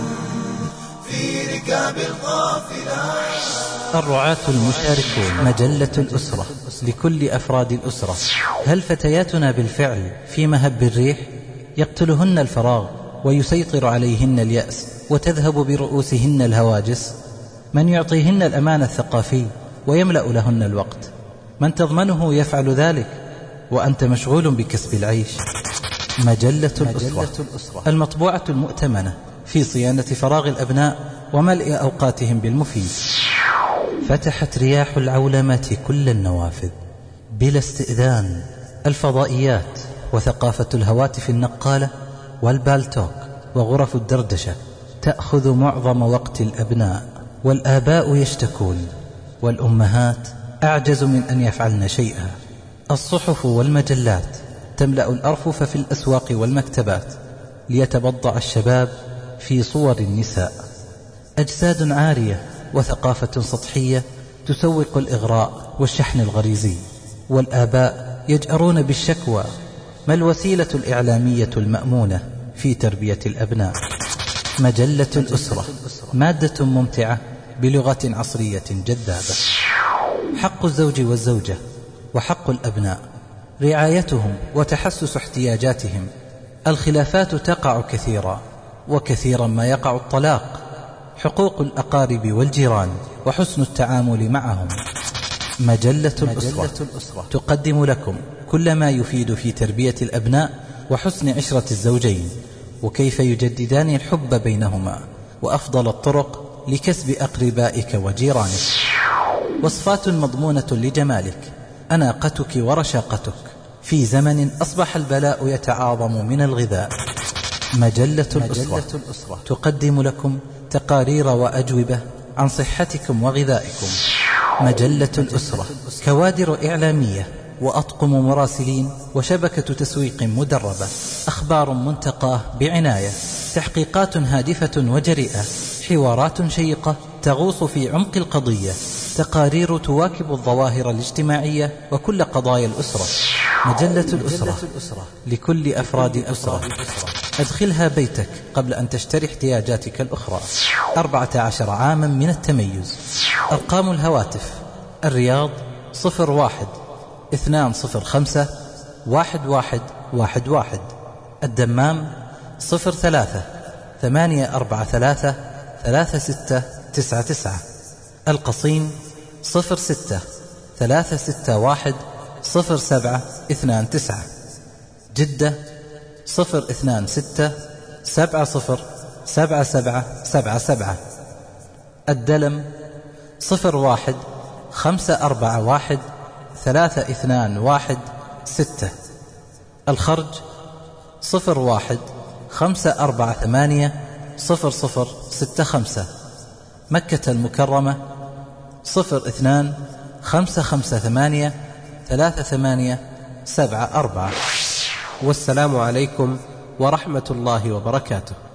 في ركاب القافلة. الرعاة المشاركون. مجلة الأسرة لكل أفراد الأسرة. هل فتياتنا بالفعل في مهب الريح؟ يقتلهن الفراغ ويسيطر عليهن اليأس وتذهب برؤوسهن الهواجس؟ من يعطيهن الأمان الثقافي ويملأ لهن الوقت؟ من تضمنه يفعل ذلك وأنت مشغول بكسب العيش؟ مجلة الأسرة المطبوعة المؤتمنة في صيانة فراغ الأبناء وملء أوقاتهم بالمفيد. فتحت رياح العولمة كل النوافذ بلا استئذان. الفضائيات وثقافة الهواتف النقالة والبالتوك وغرف الدردشة تأخذ معظم وقت الأبناء، والآباء يشتكون والأمهات أعجز من أن يفعلن شيئا. الصحف والمجلات تملأ الأرفف في الأسواق والمكتبات ليتبضع الشباب في صور النساء. أجساد عارية وثقافة سطحية تسوق الإغراء والشحن الغريزي، والآباء يجأرون بالشكوى. ما الوسيلة الإعلامية المأمونة في تربية الأبناء؟ مجلة الأسرة مادة ممتعة بلغة عصرية جذابة. حق الزوج والزوجة وحق الأبناء، رعايتهم وتحسس احتياجاتهم. الخلافات تقع كثيرا، وكثيرا ما يقع الطلاق. حقوق الأقارب والجيران وحسن التعامل معهم. مجلة الأسرة تقدم لكم كل ما يفيد في تربية الأبناء وحسن عشرة الزوجين، وكيف يجددان الحب بينهما، وأفضل الطرق لكسب أقربائك وجيرانك. وصفات مضمونة لجمالك، أناقتك ورشاقتك في زمن أصبح البلاء يتعاظم من الغذاء. مجلة الأسرة تقدم لكم تقارير وأجوبة عن صحتكم وغذائكم. مجلة الأسرة كوادر إعلامية وأطقم مراسلين وشبكة تسويق مدربة. أخبار منتقاة بعناية، تحقيقات هادفة وجريئة، حوارات شيقة تغوص في عمق القضية، تقارير تواكب الظواهر الاجتماعية وكل قضايا الأسرة. مجلة الأسرة لكل أفراد الأسرة. أدخلها بيتك قبل أن تشتري احتياجاتك الأخرى. 14 عاما من التميز. أرقام الهواتف: الرياض 01-205-1111. الدمام 03-843-3699. القصيم 06-361-0729. جدة 026-707777. الدلم 01-541-3216. الخرج 01-548-0065. مكة المكرمة 02-545-3216. 5583874. والسلام عليكم ورحمة الله وبركاته.